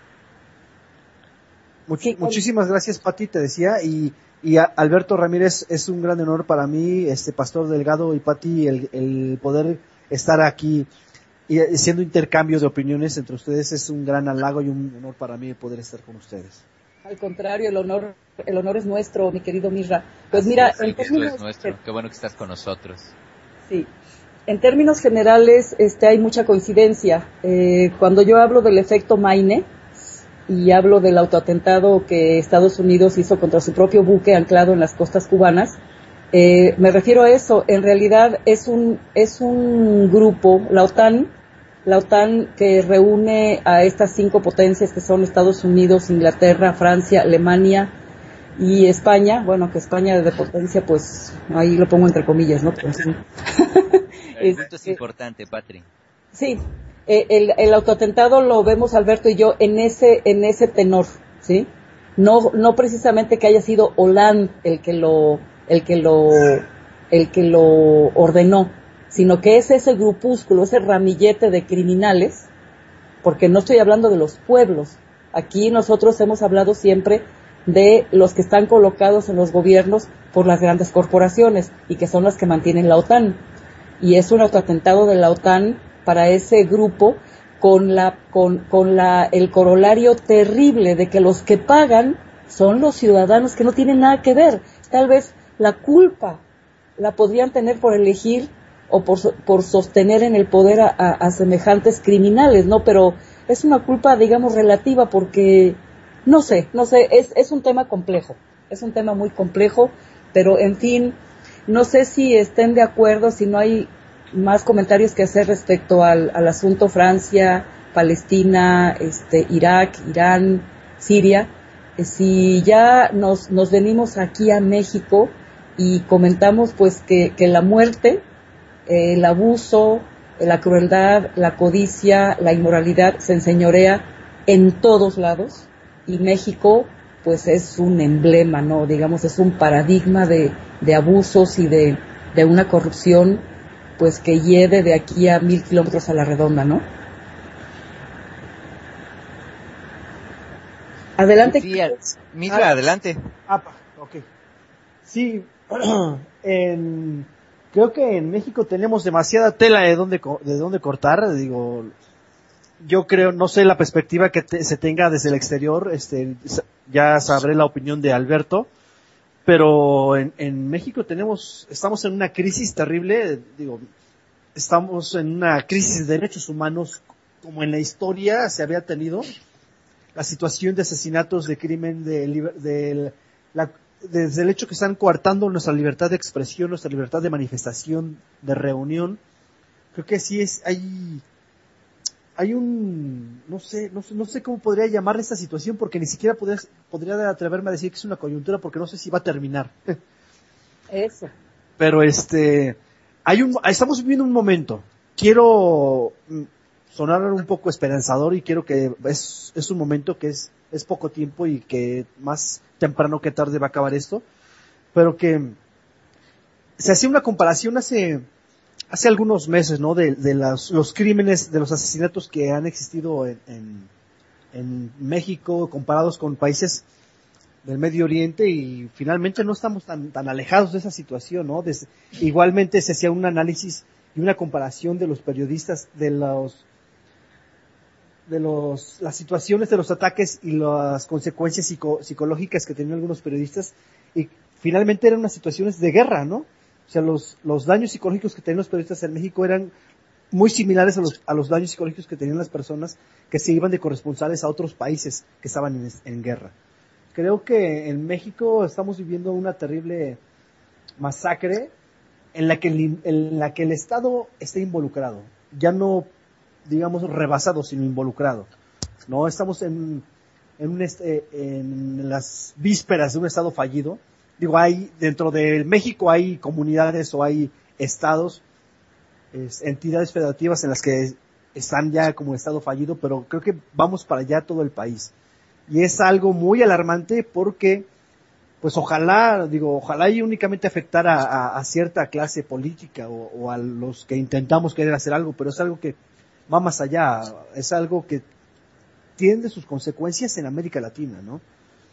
much, sí, muchísimas gracias, Pati, te decía, y y a Alberto Ramírez, es un gran honor para mí, este Pastor Delgado y Pati, el, el poder estar aquí y haciendo intercambio de opiniones entre ustedes. Es un gran halago y un honor para mí poder estar con ustedes. Al contrario, el honor el honor es nuestro, mi querido Misra. Pues mira, es, en términos, es nuestro. Qué bueno que estás con nosotros. Sí. En términos generales, este, hay mucha coincidencia. Eh, cuando yo hablo del efecto Maine y hablo del autoatentado que Estados Unidos hizo contra su propio buque anclado en las costas cubanas, eh, me refiero a eso. En realidad es un es un grupo, la OTAN, la OTAN que reúne a estas cinco potencias que son Estados Unidos, Inglaterra, Francia, Alemania y España. Bueno, que España de potencia, pues ahí lo pongo entre comillas, ¿no? Pero sí. El punto es importante, Patri. Sí, eh, el, el autoatentado lo vemos Alberto y yo en ese en ese tenor, ¿sí? No no precisamente que haya sido Hollande el que lo el que lo el que lo ordenó, sino que es ese grupúsculo, ese ramillete de criminales, porque no estoy hablando de los pueblos. Aquí nosotros hemos hablado siempre de los que están colocados en los gobiernos por las grandes corporaciones y que son las que mantienen la OTAN. Y es un autoatentado de la OTAN para ese grupo con la con con la el corolario terrible de que los que pagan son los ciudadanos que no tienen nada que ver. Tal vez la culpa la podrían tener por elegir o por por sostener en el poder a, a, a semejantes criminales, ¿no? Pero es una culpa, digamos, relativa, porque no sé, no sé, es es un tema complejo, es un tema muy complejo, pero en fin, no sé si estén de acuerdo, si no hay más comentarios que hacer respecto al, al asunto Francia, Palestina, este, Irak, Irán, Siria. Eh, si ya nos, nos venimos aquí a México y comentamos pues que, que la muerte, eh, el abuso, eh, la crueldad, la codicia, la inmoralidad se enseñorea en todos lados, y México pues es un emblema, ¿no? Digamos, es un paradigma de, de abusos y de, de una corrupción pues que lleve de aquí a mil kilómetros a la redonda, ¿no? Adelante. Sí, al- Misra, Ah, adelante. Ah, pa- ok. Sí, en, creo que en México tenemos demasiada tela de dónde, co- de dónde cortar. Digo, yo creo, no sé la perspectiva que te- se tenga desde el exterior, este, sa- ya sabré la opinión de Alberto, pero en, en México tenemos, estamos en una crisis terrible. Digo, estamos en una crisis de derechos humanos como en la historia se había tenido. La situación de asesinatos, de crimen, de, liber- de la, desde el hecho que están coartando nuestra libertad de expresión, nuestra libertad de manifestación, de reunión. Creo que sí es, hay, hay un, no sé, no sé, no sé cómo podría llamarle esta situación, porque ni siquiera podría, podría atreverme a decir que es una coyuntura, porque no sé si va a terminar. Eso. Pero este, hay un, estamos viviendo un momento. Quiero mm, sonar un poco esperanzador y quiero que es, es un momento que es, es poco tiempo y que más temprano que tarde va a acabar esto, pero que se hacía una comparación hace, hace algunos meses, ¿no? De, de las, los crímenes, de los asesinatos que han existido en, en, en México comparados con países del Medio Oriente, y finalmente no estamos tan, tan alejados de esa situación, ¿no? Desde, igualmente se hacía un análisis y una comparación de los periodistas, de los, de los, las situaciones de los ataques y las consecuencias psico, psicológicas que tenían algunos periodistas, y finalmente eran unas situaciones de guerra, ¿no? O sea, los, los daños psicológicos que tenían los periodistas en México eran muy similares a los, a los daños psicológicos que tenían las personas que se iban de corresponsales a otros países que estaban en, en guerra. Creo que en México estamos viviendo una terrible masacre en la que el, en la que el Estado está involucrado, ya no, digamos, rebasado, sino involucrado. No estamos en, en, un este, en las vísperas de un Estado fallido. Digo, hay dentro de México hay comunidades o hay estados, es, entidades federativas en las que están ya como Estado fallido, pero creo que vamos para allá todo el país. Y es algo muy alarmante porque, pues ojalá, digo, ojalá y únicamente afectara a, a cierta clase política o, o a los que intentamos querer hacer algo, pero es algo que va más allá, es algo que tiene sus consecuencias en América Latina, ¿no?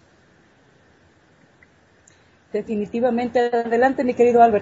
Definitivamente. Adelante, mi querido Albert.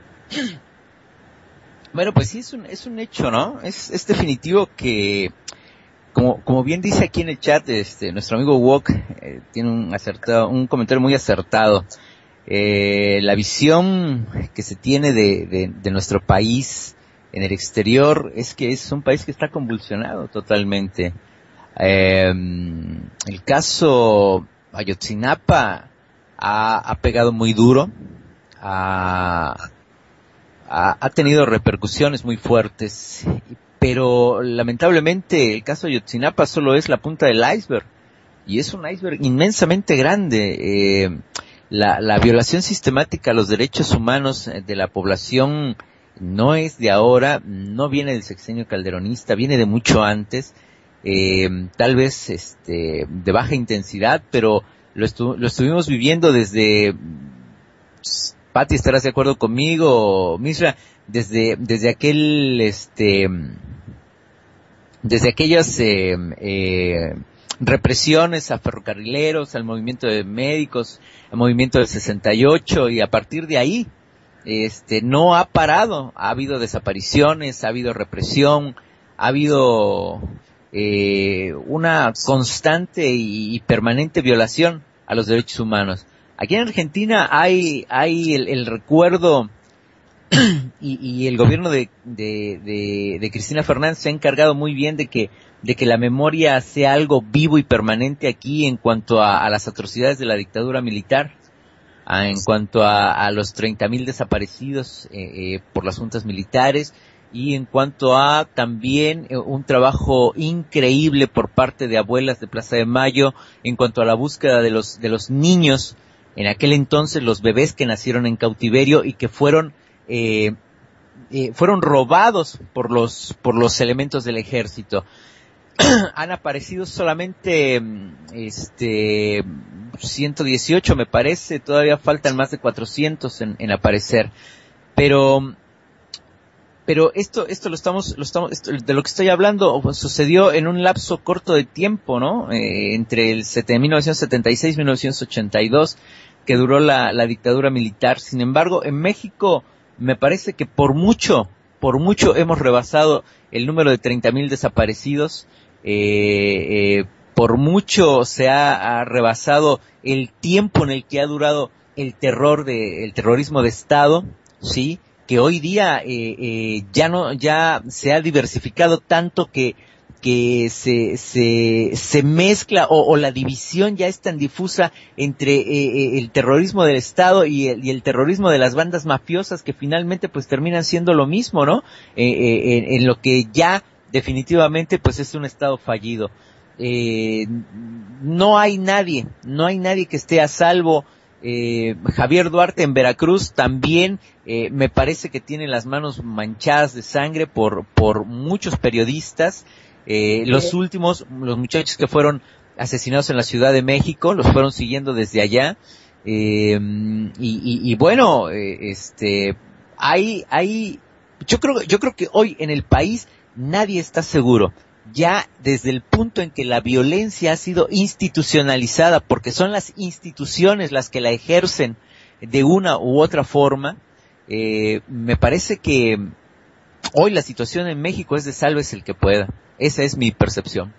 Bueno, pues sí, es un, es un hecho, ¿no? Es, es definitivo que, como, como bien dice aquí en el chat, este, nuestro amigo Wok, eh, tiene un acertado, un comentario muy acertado. Eh, la visión que se tiene de, de, de nuestro país en el exterior es que es un país que está convulsionado totalmente. Eh, el caso Ayotzinapa ha, ha pegado muy duro, ha, ha, ha tenido repercusiones muy fuertes, pero lamentablemente el caso Ayotzinapa solo es la punta del iceberg, y es un iceberg inmensamente grande. Eh, la, la violación sistemática a los derechos humanos de la población no es de ahora, no viene del sexenio calderonista, viene de mucho antes, eh, tal vez este de baja intensidad, pero lo, estu- lo estuvimos viviendo desde, Pati, estarás de acuerdo conmigo, Misra, desde desde aquel este desde aquellas eh, eh, represiones a ferrocarrileros, al movimiento de médicos, al movimiento del sesenta y ocho, y a partir de ahí este no ha parado. Ha habido desapariciones, ha habido represión, ha habido eh, una constante y, y permanente violación a los derechos humanos. Aquí en Argentina hay hay el, el recuerdo y, y el gobierno de, de, de, de Cristina Fernández se ha encargado muy bien de que de que la memoria sea algo vivo y permanente aquí en cuanto a, a las atrocidades de la dictadura militar, a, en cuanto a, a los treinta mil desaparecidos eh, eh, por las juntas militares, y en cuanto a también eh, un trabajo increíble por parte de Abuelas de Plaza de Mayo en cuanto a la búsqueda de los de los niños, en aquel entonces los bebés que nacieron en cautiverio y que fueron eh, eh, fueron robados por los por los elementos del ejército. Han aparecido solamente este ciento dieciocho, me parece, todavía faltan más de cuatrocientos en, en aparecer, pero pero esto esto lo estamos lo estamos esto, de lo que estoy hablando sucedió en un lapso corto de tiempo, ¿no? Eh, entre el mil novecientos setenta y seis y mil novecientos ochenta y dos, que duró la la dictadura militar. Sin embargo, en México me parece que por mucho por mucho hemos rebasado el número de treinta mil desaparecidos. Eh, eh, por mucho se ha, ha rebasado el tiempo en el que ha durado el terror de el terrorismo de Estado, sí, que hoy día eh, eh, ya no ya se ha diversificado tanto que que se se se mezcla o, o la división ya es tan difusa entre eh, el terrorismo del Estado y el, y el terrorismo de las bandas mafiosas, que finalmente pues terminan siendo lo mismo, ¿no? Eh, eh, en, en lo que ya definitivamente pues es un Estado fallido. Eh, no hay nadie, no hay nadie que esté a salvo. Eh, Javier Duarte en Veracruz también eh, me parece que tiene las manos manchadas de sangre por por muchos periodistas. Eh, los últimos, los muchachos que fueron asesinados en la Ciudad de México, los fueron siguiendo desde allá. Eh, y, y, y bueno, eh, este, hay, hay, yo creo, yo creo que hoy en el país nadie está seguro. Ya desde el punto en que la violencia ha sido institucionalizada, porque son las instituciones las que la ejercen de una u otra forma, eh, me parece que hoy la situación en México es de sálvese el que pueda. Esa es mi percepción.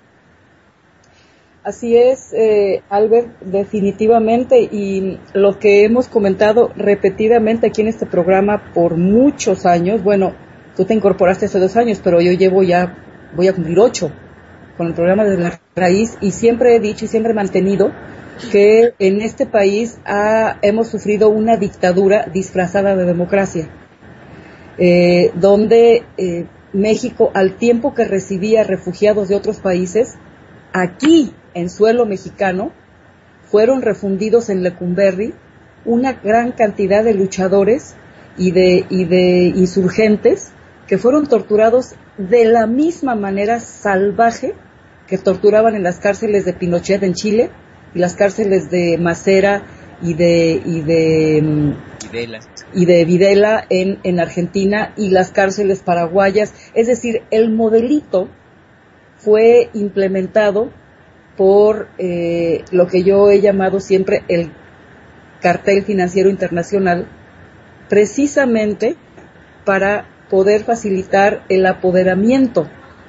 Así es, eh, Albert, definitivamente, y lo que hemos comentado repetidamente aquí en este programa por muchos años. Bueno, tú te incorporaste hace dos años, pero yo llevo ya, voy a cumplir ocho con el programa de la raíz, y siempre he dicho y siempre he mantenido que en este país ha, hemos sufrido una dictadura disfrazada de democracia, eh, donde eh, México, al tiempo que recibía refugiados de otros países, aquí en suelo mexicano fueron refundidos en Lecumberri una gran cantidad de luchadores y de y de insurgentes que fueron torturados de la misma manera salvaje que torturaban en las cárceles de Pinochet en Chile y las cárceles de Macera y de y de Videla. y de Videla en, en Argentina, y las cárceles paraguayas. Es decir, el modelito fue implementado por eh, lo que yo he llamado siempre el cartel financiero internacional, precisamente para poder facilitar el apoderamiento,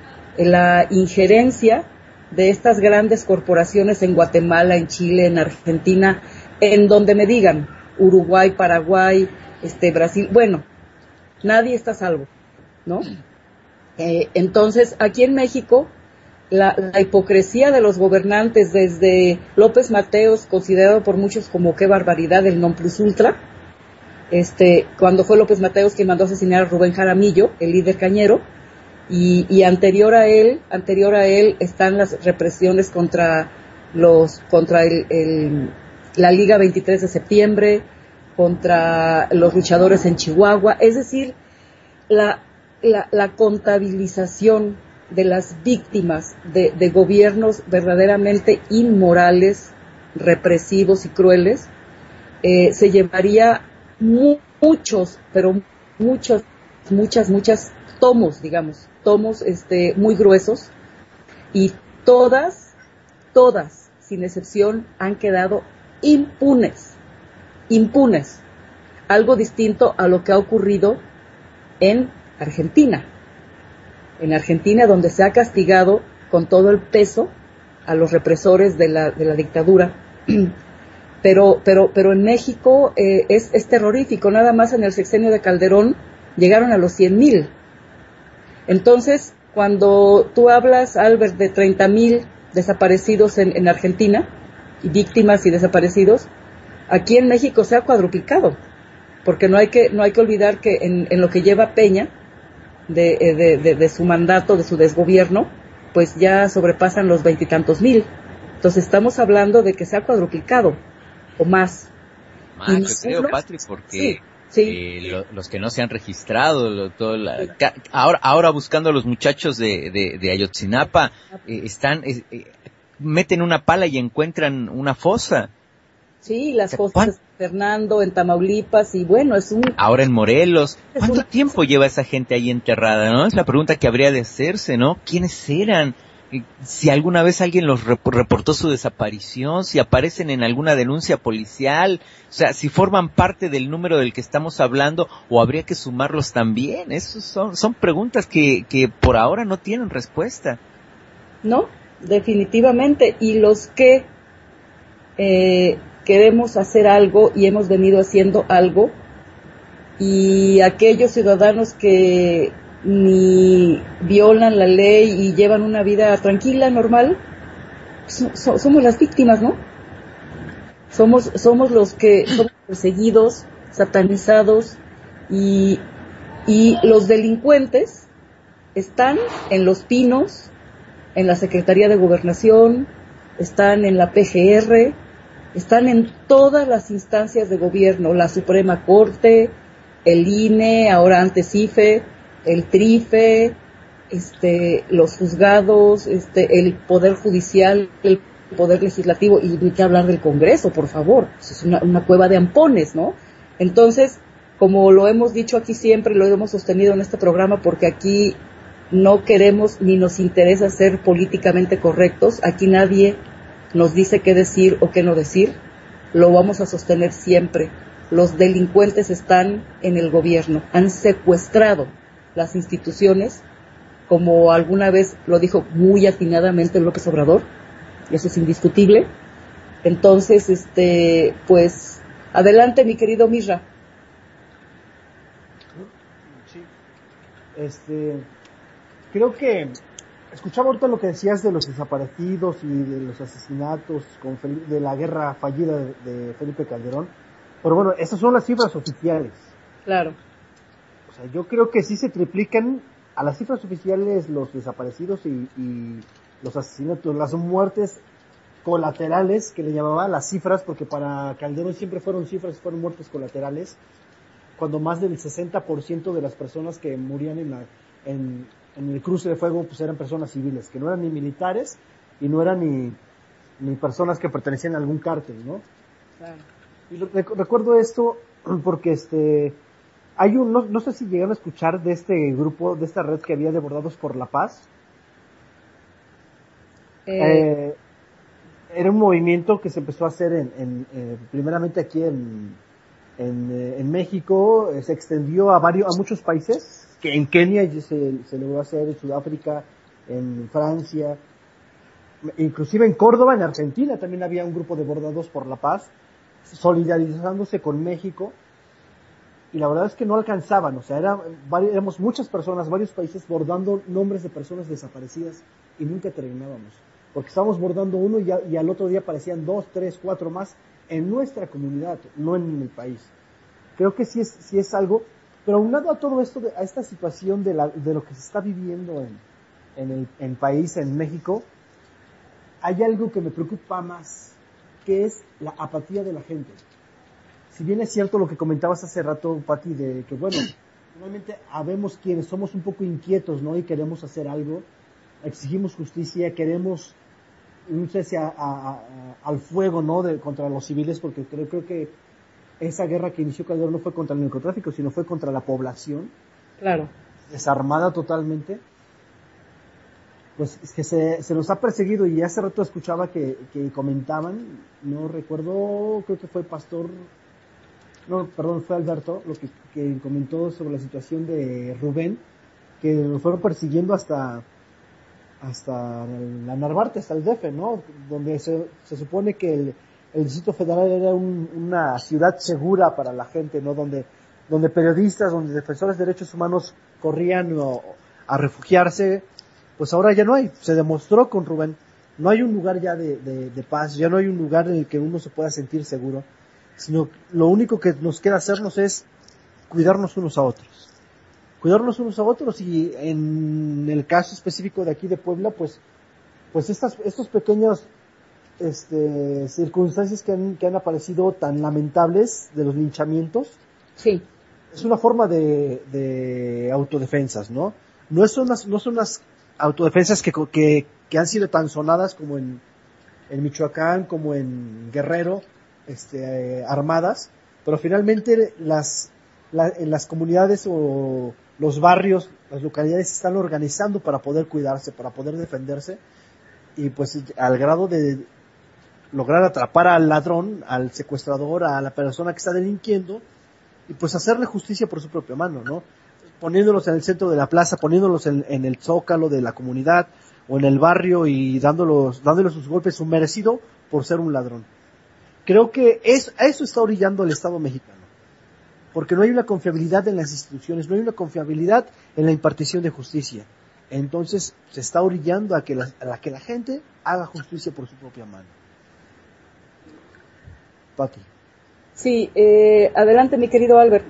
la injerencia de estas grandes corporaciones en Guatemala, en Chile, en Argentina, en donde me digan, Uruguay, Paraguay, este Brasil, bueno, nadie está a salvo, ¿no? Eh, entonces, aquí en México, la, la hipocresía de los gobernantes, desde López Mateos, considerado por muchos como qué barbaridad, el non plus ultra, este, cuando fue López Mateos quien mandó asesinar a Rubén Jaramillo, el líder cañero, y, y anterior a él, anterior a él están las represiones contra los, contra el, el la Liga veintitrés de septiembre, contra los luchadores en Chihuahua. Es decir, la, la, la contabilización de las víctimas de, de gobiernos verdaderamente inmorales, represivos y crueles, eh, se llevaría mu- muchos, pero muchos, muchas, muchas tomos, digamos, tomos este, muy gruesos, y todas, todas, sin excepción, han quedado impunes, impunes, algo distinto a lo que ha ocurrido en Argentina, en Argentina donde se ha castigado con todo el peso a los represores de la, de la dictadura, pero, pero, pero en México eh, es, es terrorífico. Nada más en el sexenio de Calderón llegaron a los cien mil. Entonces, cuando tú hablas, Albert, de treinta mil desaparecidos en, en Argentina, y víctimas y desaparecidos, aquí en México se ha cuadruplicado, porque no hay que no hay que olvidar que en, en lo que lleva Peña, de, de, de, de su mandato, de su desgobierno, pues ya sobrepasan los veintitantos mil. Entonces estamos hablando de que se ha cuadruplicado o más. Más, Y yo ninguno- creo, Patrick, porque Sí, sí. eh, lo- los que no se han registrado, lo- todo la- ca- ahora, ahora buscando a los muchachos de, de, de Ayotzinapa, eh, están, eh, eh, meten una pala y encuentran una fosa. Sí, las ¿Se- cosas cuán- en Fernando, en Tamaulipas, y bueno, es un... Ahora en Morelos. Es ¿Cuánto una- tiempo lleva esa gente ahí enterrada, no? Es la pregunta que habría de hacerse, ¿no? ¿Quiénes eran? Eh, Si alguna vez alguien los rep- reportó su desaparición, si aparecen en alguna denuncia policial, o sea, si forman parte del número del que estamos hablando, o habría que sumarlos también. Esos son, son preguntas que, que por ahora no tienen respuesta. No, definitivamente. Y los que eh, queremos hacer algo y hemos venido haciendo algo, y aquellos ciudadanos que ni violan la ley y llevan una vida tranquila, normal, so- so- somos las víctimas, ¿no? Somos, somos los que somos perseguidos, satanizados, y, y los delincuentes están en Los Pinos, en la Secretaría de Gobernación, están en la P G R, están en todas las instancias de gobierno, la Suprema Corte, el I N E, ahora antes I F E, el TRIFE, este, los juzgados, este, el Poder Judicial, el Poder Legislativo, y ni que hablar del Congreso, por favor, es una, una cueva de ampones, ¿no? Entonces, como lo hemos dicho aquí siempre, lo hemos sostenido en este programa, porque aquí no queremos ni nos interesa ser políticamente correctos, aquí nadie nos dice qué decir o qué no decir, lo vamos a sostener siempre. Los delincuentes están en el gobierno, han secuestrado las instituciones, como alguna vez lo dijo muy atinadamente López Obrador, eso es indiscutible. Entonces, este, pues, adelante, mi querido Misra. Sí. Este, creo que escuchaba ahorita lo que decías de los desaparecidos y de los asesinatos con Fel- de la guerra fallida de, de Felipe Calderón, pero bueno, esas son las cifras oficiales. Claro. O sea, yo creo que sí se triplican a las cifras oficiales los desaparecidos y, y los asesinatos, las muertes colaterales, que le llamaba las cifras, porque para Calderón siempre fueron cifras, fueron muertes colaterales, cuando más del sesenta por ciento de las personas que morían en, la, en, en el cruce de fuego pues eran personas civiles, que no eran ni militares y no eran ni, ni personas que pertenecían a algún cártel, ¿no? Claro. Y lo- rec- recuerdo esto porque este hay un, no, no sé si llegaron a escuchar de este grupo, de esta red que había de Bordados por la Paz. Eh, Eh, era un movimiento que se empezó a hacer en, en eh, primeramente aquí en en, eh, en México, eh, se extendió a varios a muchos países, que en Kenia ya se, se logró hacer, en Sudáfrica, en Francia, inclusive en Córdoba, en Argentina también había un grupo de Bordados por la Paz, solidarizándose con México, y la verdad es que no alcanzaban, o sea, era, vari- éramos muchas personas, varios países bordando nombres de personas desaparecidas y nunca terminábamos, porque estábamos bordando uno y, a- y al otro día aparecían dos, tres, cuatro más en nuestra comunidad, no en el país. Creo que sí es, sí es algo, pero aunado a todo esto, de- a esta situación de, la, de lo que se está viviendo en, en el en país, en México, hay algo que me preocupa más, que es la apatía de la gente. Si bien es cierto lo que comentabas hace rato, Pati, de que, bueno, normalmente habemos quienes somos un poco inquietos, ¿no? Y queremos hacer algo, exigimos justicia, queremos un cese a, a, a, al fuego, ¿no? De, contra los civiles, porque creo, creo que esa guerra que inició Calderón no fue contra el narcotráfico, sino fue contra la población, claro. desarmada totalmente. Pues es que se, se nos ha perseguido, y hace rato escuchaba que, que comentaban, no recuerdo, creo que fue Pastor, no, perdón, fue Alberto, lo que, que comentó sobre la situación de Rubén, que lo fueron persiguiendo hasta hasta la Narvarte, hasta el D F, ¿no? Donde se, se supone que el, el Distrito Federal era un, una ciudad segura para la gente, ¿no? Donde, donde periodistas, donde defensores de derechos humanos corrían o, a refugiarse. Pues ahora ya no hay, se demostró con Rubén, no hay un lugar ya de, de, de paz, ya no hay un lugar en el que uno se pueda sentir seguro, sino lo único que nos queda hacernos es cuidarnos unos a otros, cuidarnos unos a otros, y en el caso específico de aquí de Puebla, pues, pues estas, estos pequeños, este, circunstancias que han, que han aparecido tan lamentables de los linchamientos, Sí. es una forma de, de autodefensas, ¿no? No son unas, no son unas autodefensas que, que, que han sido tan sonadas como en, en Michoacán, como en Guerrero, este, eh, armadas, pero finalmente las, la, en las comunidades o los barrios, las localidades se están organizando para poder cuidarse, para poder defenderse, y pues al grado de lograr atrapar al ladrón, al secuestrador, a la persona que está delinquiendo, y pues hacerle justicia por su propia mano, ¿no? Poniéndolos en el centro de la plaza, poniéndolos en, en el zócalo de la comunidad o en el barrio y dándolos, dándoles sus golpes, su merecido por ser un ladrón. Creo que es, a eso está orillando el Estado mexicano, porque no hay una confiabilidad en las instituciones, no hay una confiabilidad en la impartición de justicia. Entonces se está orillando a que la, a que la gente haga justicia por su propia mano. Pati. Sí, eh, adelante mi querido Albert.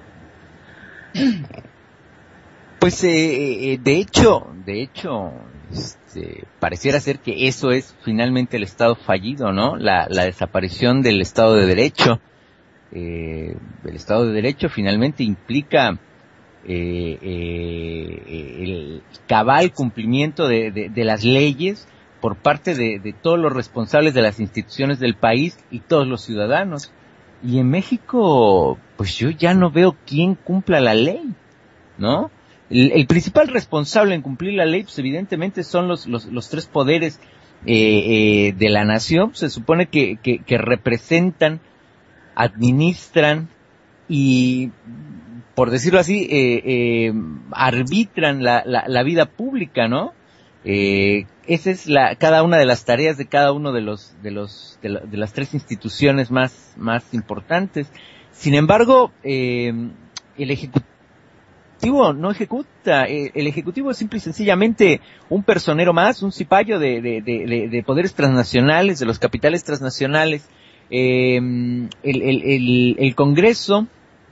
Pues eh, eh, de hecho, de hecho, este, pareciera ser que eso es finalmente el Estado fallido, ¿no? La, la desaparición del Estado de Derecho. Eh, el Estado de Derecho finalmente implica eh, eh, el cabal cumplimiento de, de, de las leyes por parte de, de todos los responsables de las instituciones del país y todos los ciudadanos. Y en México, pues yo ya no veo quién cumpla la ley, ¿no? El, el principal responsable en cumplir la ley, pues evidentemente son los, los, los tres poderes eh, eh, de la nación. Se supone que, que, que representan, administran y, por decirlo así, eh, eh, arbitran la, la, la vida pública, ¿no? Eh, esa es la, cada una de las tareas de cada uno de los, de los, de, la, de las tres instituciones más, más importantes. Sin embargo, eh, el Ejecutivo no ejecuta. Eh, el Ejecutivo es simple y sencillamente un personero más, un cipayo de, de, de, de poderes transnacionales, de los capitales transnacionales. Eh, el, el, el, el Congreso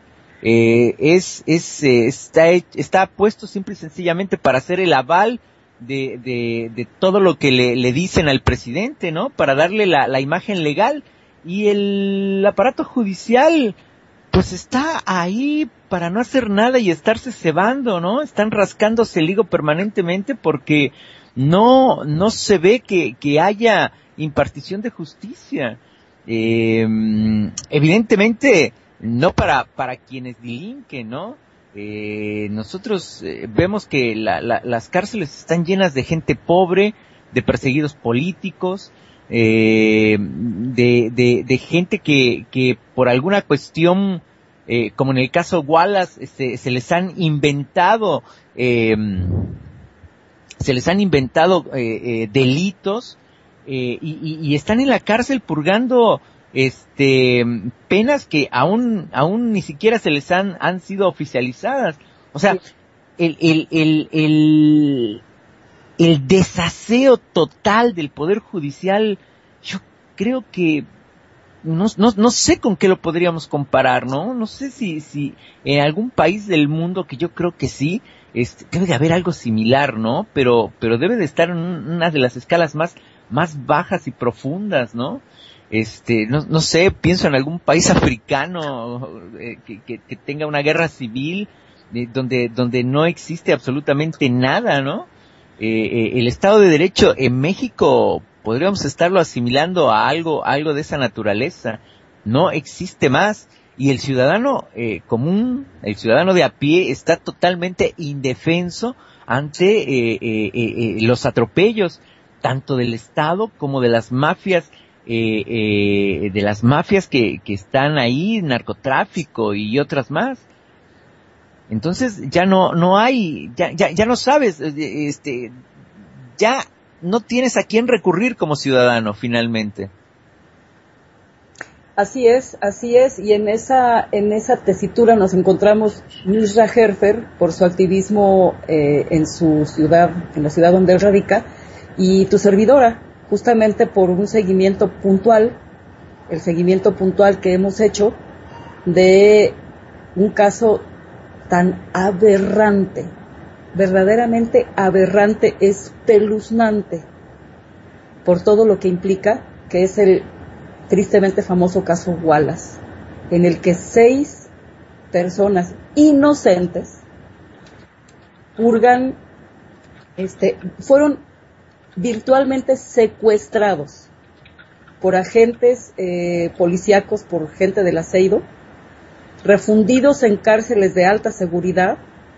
eh, es, es, eh, está, está puesto simple y sencillamente para hacer el aval de, de, de todo lo que le, le dicen al presidente, ¿no? Para darle la, la imagen legal. Y el aparato judicial, pues está ahí para no hacer nada y estarse cebando, ¿no? Están rascándose el higo permanentemente porque no, no se ve que, que haya impartición de justicia. Eh, evidentemente, no para, para quienes delinquen, ¿no? Eh, nosotros eh, vemos que la, la, las cárceles están llenas de gente pobre, de perseguidos políticos, eh, de, de, de gente que, que por alguna cuestión, eh, como en el caso Wallace, este, se les han inventado, eh, se les han inventado eh, eh, delitos eh, y, y, y están en la cárcel purgando este penas que aún aún ni siquiera se les han han sido oficializadas. O sea, el el el el el desaseo total del poder judicial, yo creo que no no no sé con qué lo podríamos comparar, ¿no? No sé si si en algún país del mundo, que yo creo que sí, este, debe de haber algo similar, ¿no? Pero pero debe de estar en una de las escalas más más bajas y profundas, ¿no? Este, no, no sé, pienso en algún país africano eh, que, que, que tenga una guerra civil eh, donde donde no existe absolutamente nada, ¿no? Eh, eh, el Estado de Derecho en México podríamos estarlo asimilando a algo algo de esa naturaleza. No existe más y el ciudadano eh, común, el ciudadano de a pie está totalmente indefenso ante eh, eh, eh, los atropellos tanto del Estado como de las mafias. Eh, eh, de las mafias que, que están ahí, narcotráfico y otras más. Entonces ya no no hay, ya ya ya no sabes, este, ya no tienes a quién recurrir como ciudadano finalmente. Así es, así es, y en esa en esa tesitura nos encontramos Nusra Herfer por su activismo eh, en su ciudad, en la ciudad donde él radica, y tu servidora, justamente por un seguimiento puntual, el seguimiento puntual que hemos hecho de un caso tan aberrante, verdaderamente aberrante, espeluznante, por todo lo que implica, que es el tristemente famoso caso Wallace, en el que seis personas inocentes purgan, este, fueron virtualmente secuestrados por agentes eh, policíacos, por gente del aceido, refundidos en cárceles de alta seguridad,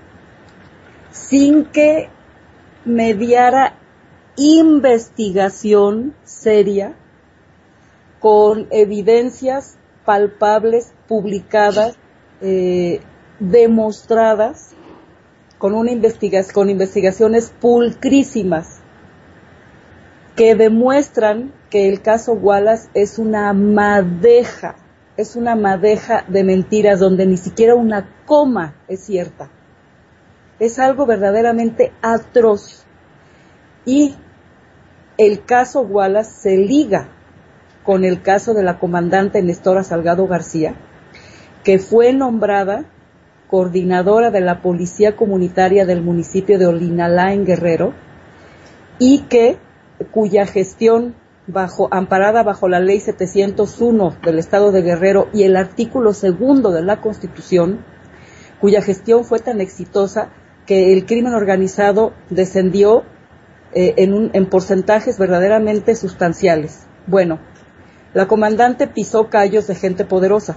sin que mediara investigación seria, con evidencias palpables, publicadas, eh, demostradas, con una investigación, con investigaciones pulcrísimas, que demuestran que el caso Wallace es una madeja, es una madeja de mentiras donde ni siquiera una coma es cierta. Es algo verdaderamente atroz. Y el caso Wallace se liga con el caso de la comandante Nestora Salgado García, que fue nombrada coordinadora de la Policía Comunitaria del municipio de Olinalá, en Guerrero, y que cuya gestión, bajo amparada bajo la ley setecientos uno del Estado de Guerrero y el artículo segundo de la Constitución, cuya gestión fue tan exitosa que el crimen organizado descendió eh, en, un, en porcentajes verdaderamente sustanciales. Bueno, la comandante pisó callos de gente poderosa.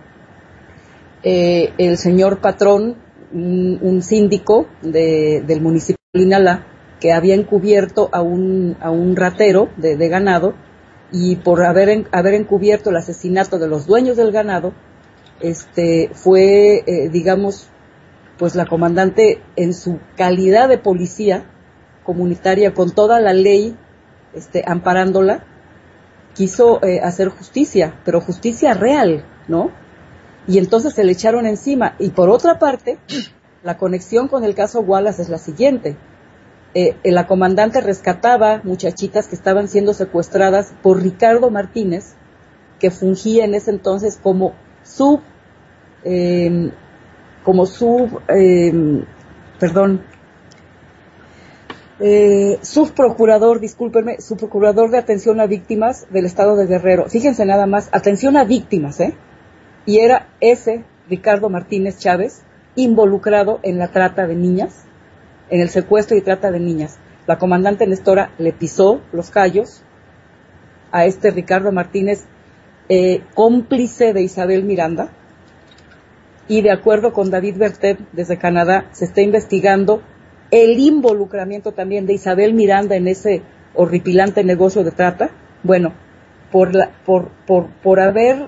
Eh, el señor patrón, un, un síndico de, del municipio de Olinalá, que había encubierto a un, a un ratero de, de ganado, y por haber, en, haber encubierto el asesinato de los dueños del ganado, este, fue, eh, digamos, pues la comandante, en su calidad de policía comunitaria, con toda la ley este, amparándola, quiso eh, hacer justicia, pero justicia real, ¿no? Y entonces se le echaron encima. Y por otra parte, la conexión con el caso Wallace es la siguiente. Eh, la comandante rescataba muchachitas que estaban siendo secuestradas por Ricardo Martínez, que fungía en ese entonces como sub, eh, como sub, eh, perdón, eh, subprocurador, discúlpenme, subprocurador de atención a víctimas del Estado de Guerrero. Fíjense nada más, atención a víctimas, ¿eh? Y era ese Ricardo Martínez Chávez involucrado en la trata de niñas, en el secuestro y trata de niñas. La comandante Nestora le pisó los callos a este Ricardo Martínez, eh, cómplice de Isabel Miranda, y de acuerdo con David Bertet desde Canadá, se está investigando el involucramiento también de Isabel Miranda en ese horripilante negocio de trata. Bueno, por, la, por, por, por haber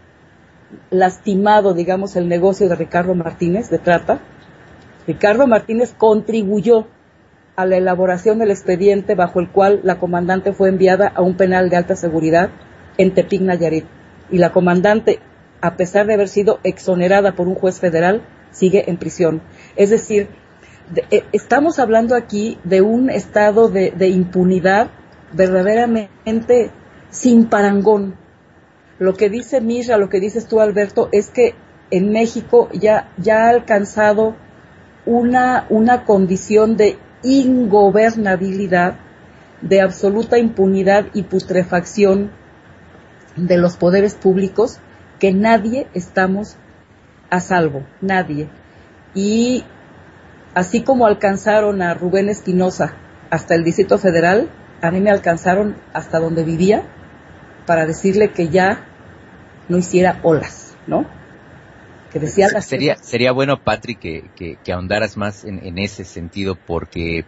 lastimado, digamos, el negocio de Ricardo Martínez de trata, Ricardo Martínez contribuyó a la elaboración del expediente bajo el cual la comandante fue enviada a un penal de alta seguridad en Tepic, Nayarit. Y la comandante, a pesar de haber sido exonerada por un juez federal, sigue en prisión. Es decir, de, eh, estamos hablando aquí de un estado de, de impunidad verdaderamente sin parangón. Lo que dice Misra, lo que dices tú, Alberto, es que en México ya, ya ha alcanzado una, una condición de ingobernabilidad, de absoluta impunidad y putrefacción de los poderes públicos, que nadie estamos a salvo, nadie. Y así como alcanzaron a Rubén Espinosa hasta el Distrito Federal, a mí me alcanzaron hasta donde vivía para decirle que ya no hiciera olas, ¿no? Que decía las sería cosas. sería bueno, Patrick, que, que, que ahondaras más en, en ese sentido, porque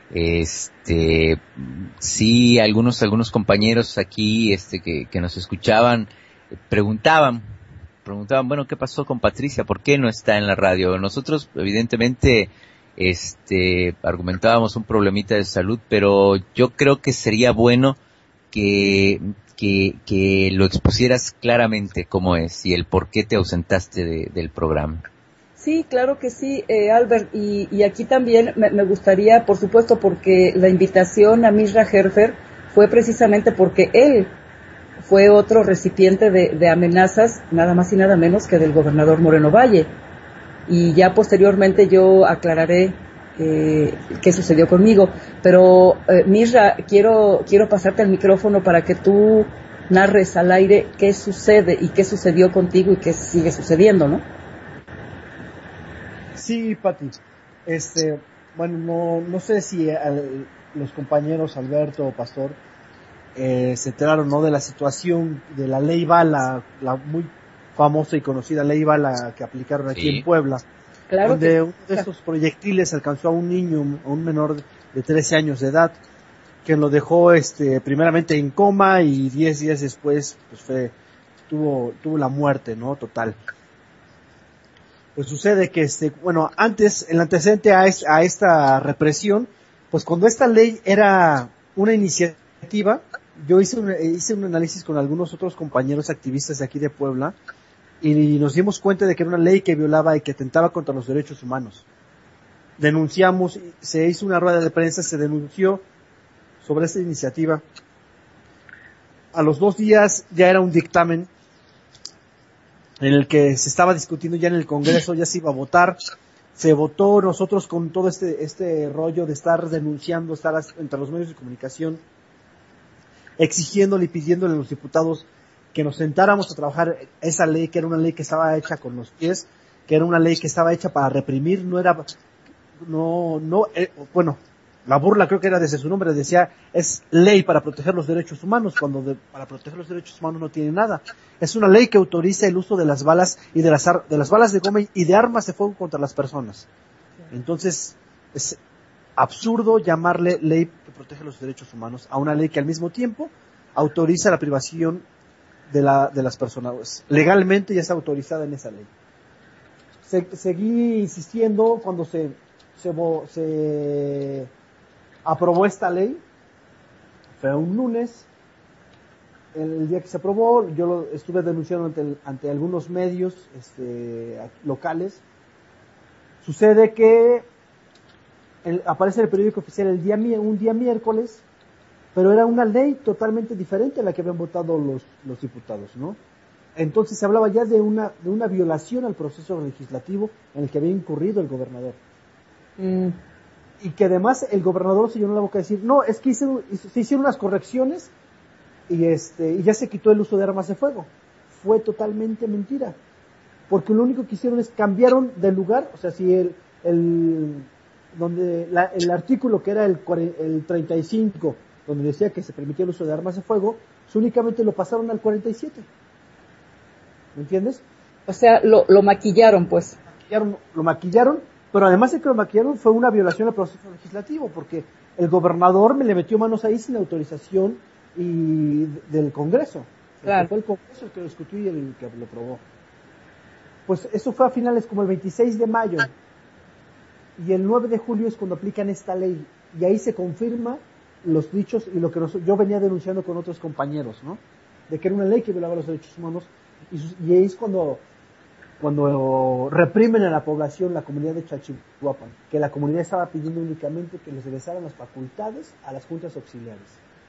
este sí algunos algunos compañeros aquí este que, que nos escuchaban preguntaban preguntaban bueno, ¿qué pasó con Patricia? ¿Por qué no está en la radio? Nosotros evidentemente este argumentábamos un problemita de salud, pero yo creo que sería bueno que que, que lo expusieras claramente cómo es y el por qué te ausentaste de, del programa. Sí, claro que sí, eh, Albert, y, y aquí también me, me gustaría, por supuesto, porque la invitación a Misra Herfer fue precisamente porque él fue otro recipiente de, de amenazas, nada más y nada menos que del gobernador Moreno Valle. y ya posteriormente yo aclararé eh, qué sucedió conmigo. Pero eh, Misra, quiero quiero pasarte el micrófono para que tú narres al aire qué sucede y qué sucedió contigo y qué sigue sucediendo, ¿no? Sí, Pati. Este, bueno, no, no sé si al- los compañeros Alberto o Pastor eh, se enteraron, ¿no?, de la situación de la ley Bala, la muy famosa y conocida ley Bala que aplicaron aquí Sí. en Puebla, Claro que donde sí. uno de estos proyectiles alcanzó a un niño, a un menor de trece años de edad, que lo dejó, este, primeramente en coma y diez días después, pues fue, tuvo, tuvo la muerte, ¿no?, total. Pues sucede que, este, bueno, antes, el antecedente a, es, a esta represión, pues cuando esta ley era una iniciativa, yo hice un, hice un análisis con algunos otros compañeros activistas de aquí de Puebla, y nos dimos cuenta de que era una ley que violaba y que atentaba contra los derechos humanos. Denunciamos, se hizo una rueda de prensa, se denunció sobre esta iniciativa. A los dos días ya era un dictamen en el que se estaba discutiendo ya en el Congreso, ya se iba a votar, se votó. Nosotros con todo este este rollo de estar denunciando, estar entre los medios de comunicación, exigiéndole y pidiéndole a los diputados que nos sentáramos a trabajar esa ley, que era una ley que estaba hecha con los pies, que era una ley que estaba hecha para reprimir, no era, no, no, eh, bueno, la burla creo que era desde su nombre, decía, es ley para proteger los derechos humanos, cuando de, para proteger los derechos humanos no tiene nada. Es una ley que autoriza el uso de las balas y de las, ar, de las balas de goma y de armas de fuego contra las personas. Entonces, es absurdo llamarle ley que protege los derechos humanos a una ley que al mismo tiempo autoriza la privación de, la, de las personas. Legalmente ya está autorizada en esa ley. Se, seguí insistiendo cuando se, se, se aprobó esta ley. Fue un lunes, el día que se aprobó, yo lo estuve denunciando ante, el, ante algunos medios este, locales. Sucede que el, aparece en el periódico oficial el día, un día miércoles, pero era una ley totalmente diferente a la que habían votado los, los diputados, ¿no? Entonces se hablaba ya de una, de una violación al proceso legislativo en el que había incurrido el gobernador. Mm. Y que además el gobernador se llenó la boca a decir, no, es que hice, se hicieron unas correcciones y, este, y ya se quitó el uso de armas de fuego. Fue totalmente mentira. Porque lo único que hicieron es cambiaron de lugar, o sea, si el, el, donde la, el artículo que era el, el treinta y cinco, donde decía que se permitía el uso de armas de fuego, únicamente lo pasaron al cuarenta y siete. ¿Me entiendes? O sea, lo, lo maquillaron, pues. Maquillaron, lo maquillaron, pero además de que lo maquillaron fue una violación al proceso legislativo, porque el gobernador me le metió manos ahí sin autorización y del Congreso. Claro. Fue el Congreso el que lo discutió y el que lo aprobó. Pues eso fue a finales como el veintiséis de mayo. Y el nueve de julio es cuando aplican esta ley. Y ahí se confirma los dichos y lo que nos, yo venía denunciando con otros compañeros, ¿no? De que era una ley que violaba los derechos humanos. Y, sus, y ahí es cuando, cuando reprimen a la población, la comunidad de Chalchihuapan, que la comunidad estaba pidiendo únicamente que les regresaran las facultades a las juntas auxiliares.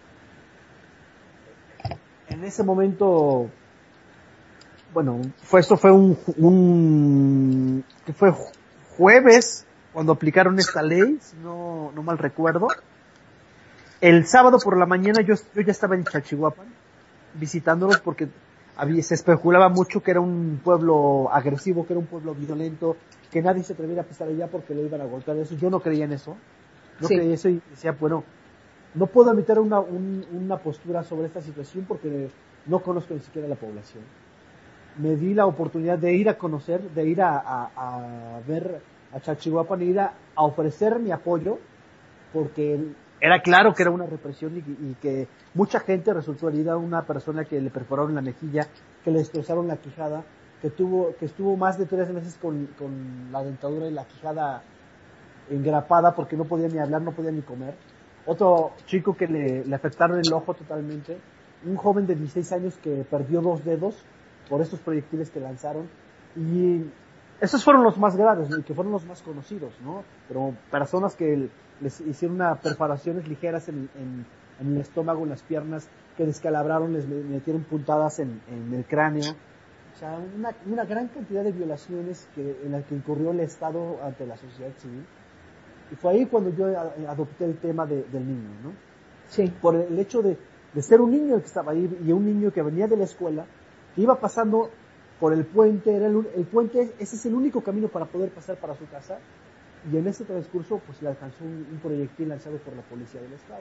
En ese momento, bueno, fue esto fue un, un que fue jueves cuando aplicaron esta ley, si no, no mal recuerdo. El sábado por la mañana yo, yo ya estaba en Chalchihuapan visitándolos porque había, se especulaba mucho que era un pueblo agresivo, que era un pueblo violento, que nadie se atreviera a pisar allá porque lo iban a golpear. Eso yo no creía en eso, no sí. creía eso y decía, bueno, no puedo emitir una, un, una postura sobre esta situación porque no conozco ni siquiera la población. Me di la oportunidad de ir a conocer, de ir a, a, a ver a Chalchihuapan e ir a, a ofrecer mi apoyo porque era claro que era una represión y, y que mucha gente resultó herida. Una persona que le perforaron la mejilla, que le destrozaron la quijada, que tuvo que estuvo más de tres meses con, con la dentadura y la quijada engrapada porque no podía ni hablar, no podía ni comer. Otro chico que le, le afectaron el ojo totalmente. Un joven de dieciséis años que perdió dos dedos por estos proyectiles que lanzaron. Y esos fueron los más graves, ¿no? Y que fueron los más conocidos, ¿no? Pero personas que les hicieron unas perforaciones ligeras en, en, en el estómago, en las piernas, que descalabraron, les metieron puntadas en, en el cráneo. O sea, una, una gran cantidad de violaciones que, en las que incurrió el Estado ante la sociedad civil. Y fue ahí cuando yo adopté el tema de, del niño, ¿no? Sí. Por el hecho de, de ser un niño el que estaba ahí y un niño que venía de la escuela, que iba pasando por el puente, era el, el puente, ese es el único camino para poder pasar para su casa, y en ese transcurso pues le alcanzó un, un proyectil lanzado por la policía del Estado.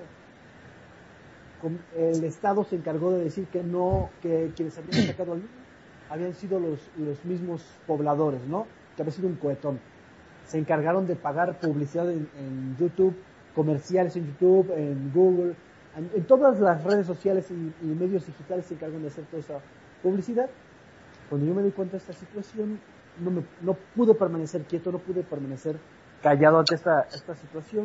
Con, el Estado se encargó de decir que no, que quienes habían sacado al niño habían sido los, los mismos pobladores, ¿no? Que había sido un cohetón. Se encargaron de pagar publicidad en, en YouTube, comerciales en YouTube, en Google, en, en todas las redes sociales y, y medios digitales se encargan de hacer toda esa publicidad. Cuando yo me di cuenta de esta situación, no, me, no pude permanecer quieto, no pude permanecer callado ante esta, esta situación.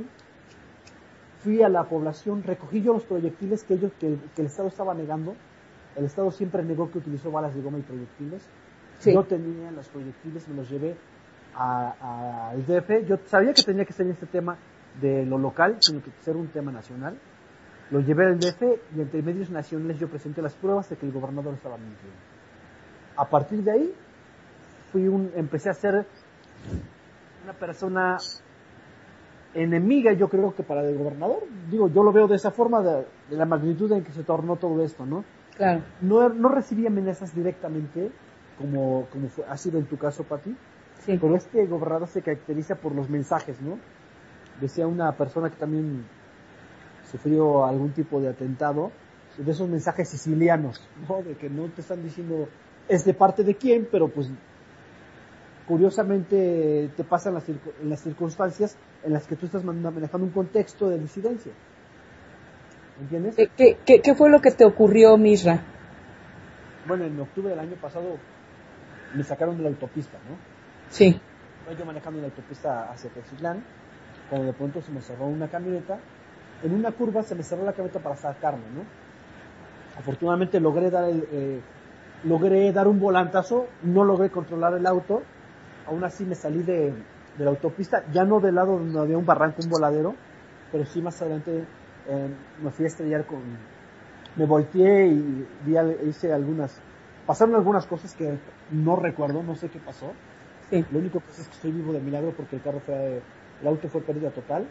Fui a la población, recogí yo los proyectiles que ellos, que, que el Estado estaba negando. El Estado siempre negó que utilizó balas de goma y proyectiles. Sí. Yo tenía los proyectiles, me los llevé al D F. Yo sabía que tenía que ser este tema de lo local, sino que ser un tema nacional. Lo llevé al D F y entre medios nacionales yo presenté las pruebas de que el gobernador estaba mintiendo. A partir de ahí, fui un, empecé a ser una persona enemiga, yo creo que para el gobernador. Digo, yo lo veo de esa forma, de, de la magnitud en que se tornó todo esto, ¿no? Claro. No, no recibí amenazas directamente, como, como fue, ha sido en tu caso, Pati. Sí. Pero este gobernador se caracteriza por los mensajes, ¿no? Decía una persona que también sufrió algún tipo de atentado, de esos mensajes sicilianos, ¿no? De que no te están diciendo es de parte de quién, pero pues curiosamente te pasan las, en las circunstancias en las que tú estás manejando un contexto de disidencia. ¿Entiendes? ¿Qué, qué, qué fue lo que te ocurrió, Misra? Bueno, en octubre del año pasado me sacaron de la autopista, ¿no? Sí. Yo manejando en la autopista hacia Teziutlán, cuando de pronto se me cerró una camioneta. En una curva se me cerró la camioneta para sacarme, ¿no? Afortunadamente logré dar el, eh, logré dar un volantazo, no logré controlar el auto, aún así me salí de, de la autopista, ya no del lado donde había un barranco, un voladero, pero sí más adelante eh, me fui a estrellar con, me volteé y vi, hice algunas, pasaron algunas cosas que no recuerdo, no sé qué pasó. Sí. Lo único que sé es que estoy vivo de milagro porque el carro fue, el auto fue pérdida total.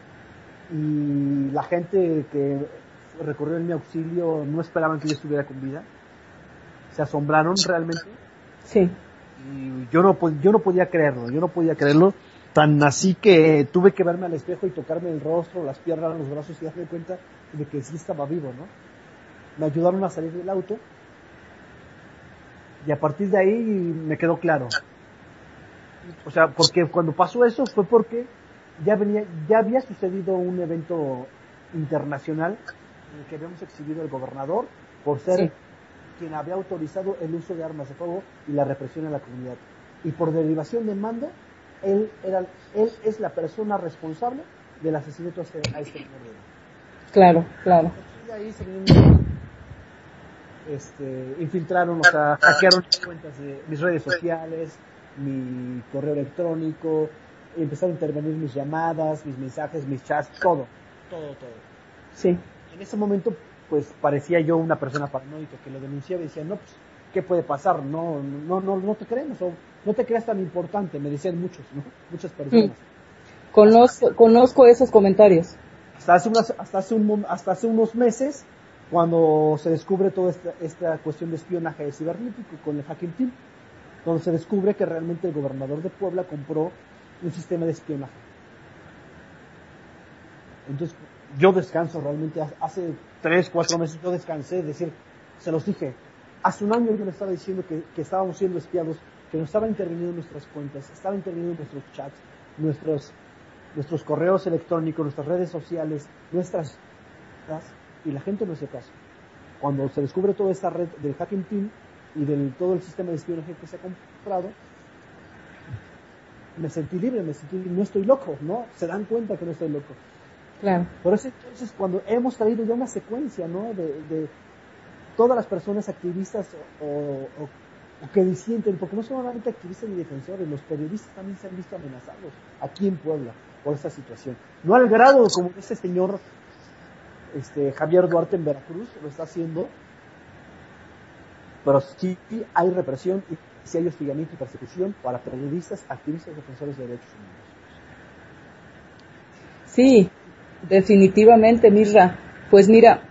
Y la gente que recorrió en mi auxilio no esperaban que yo estuviera con vida. Se asombraron realmente. Sí. Y yo no, yo no podía creerlo, yo no podía creerlo. Tan así que tuve que verme al espejo y tocarme el rostro, las piernas, los brazos y darme cuenta de que sí estaba vivo, ¿no? Me ayudaron a salir del auto. Y a partir de ahí me quedó claro. O sea, porque cuando pasó eso fue porque ya venía, ya había sucedido un evento internacional en el que habíamos exhibido al gobernador por ser sí. quien había autorizado el uso de armas de fuego y la represión en la comunidad. Y por derivación de mando, él era, él es la persona responsable del asesinato a este, a este menor de edad. Claro, claro. Y de ahí se vinieron, este, infiltraron, o sea, hackearon mis cuentas de mis redes sociales, mi correo electrónico, empezaron a intervenir mis llamadas, mis mensajes, mis chats, todo, todo, todo. Sí. En ese momento, pues, parecía yo una persona paranoica que lo denunciaba y decía, no, pues, ¿qué puede pasar? No, no, no, no te creemos, o no te creas tan importante, me decían muchos, ¿no? Muchas personas. Mm. Conozco, hasta, conozco esos comentarios. Hasta hace, unas, hasta, hace un, hasta hace unos meses, cuando se descubre toda esta, esta cuestión de espionaje cibernético con el Hacking Team, donde se descubre que realmente el gobernador de Puebla compró un sistema de espionaje. Entonces, yo descanso realmente, hace tres, cuatro meses yo descansé, es decir, se los dije, hace un año yo les estaba diciendo que, que estábamos siendo espiados, que nos estaban interviniendo nuestras cuentas, estaban interviniendo nuestros chats, nuestros, nuestros correos electrónicos, nuestras redes sociales, nuestras, y la gente no hace caso. Cuando se descubre toda esta red del Hacking Team, y del todo el sistema de espionaje que se ha comprado, me sentí libre, me sentí, no estoy loco, ¿no? Se dan cuenta que no estoy loco. Claro. Por eso entonces cuando hemos traído ya una secuencia, ¿no? De, de todas las personas activistas o, o, o que disienten, porque no solamente activistas ni defensores, los periodistas también se han visto amenazados aquí en Puebla por esta situación. No al grado como ese señor este, Javier Duarte en Veracruz lo está haciendo, pero sí hay represión y sí hay hostigamiento y persecución para periodistas, activistas, defensores de derechos humanos. Sí, definitivamente, Mirra. Pues mira,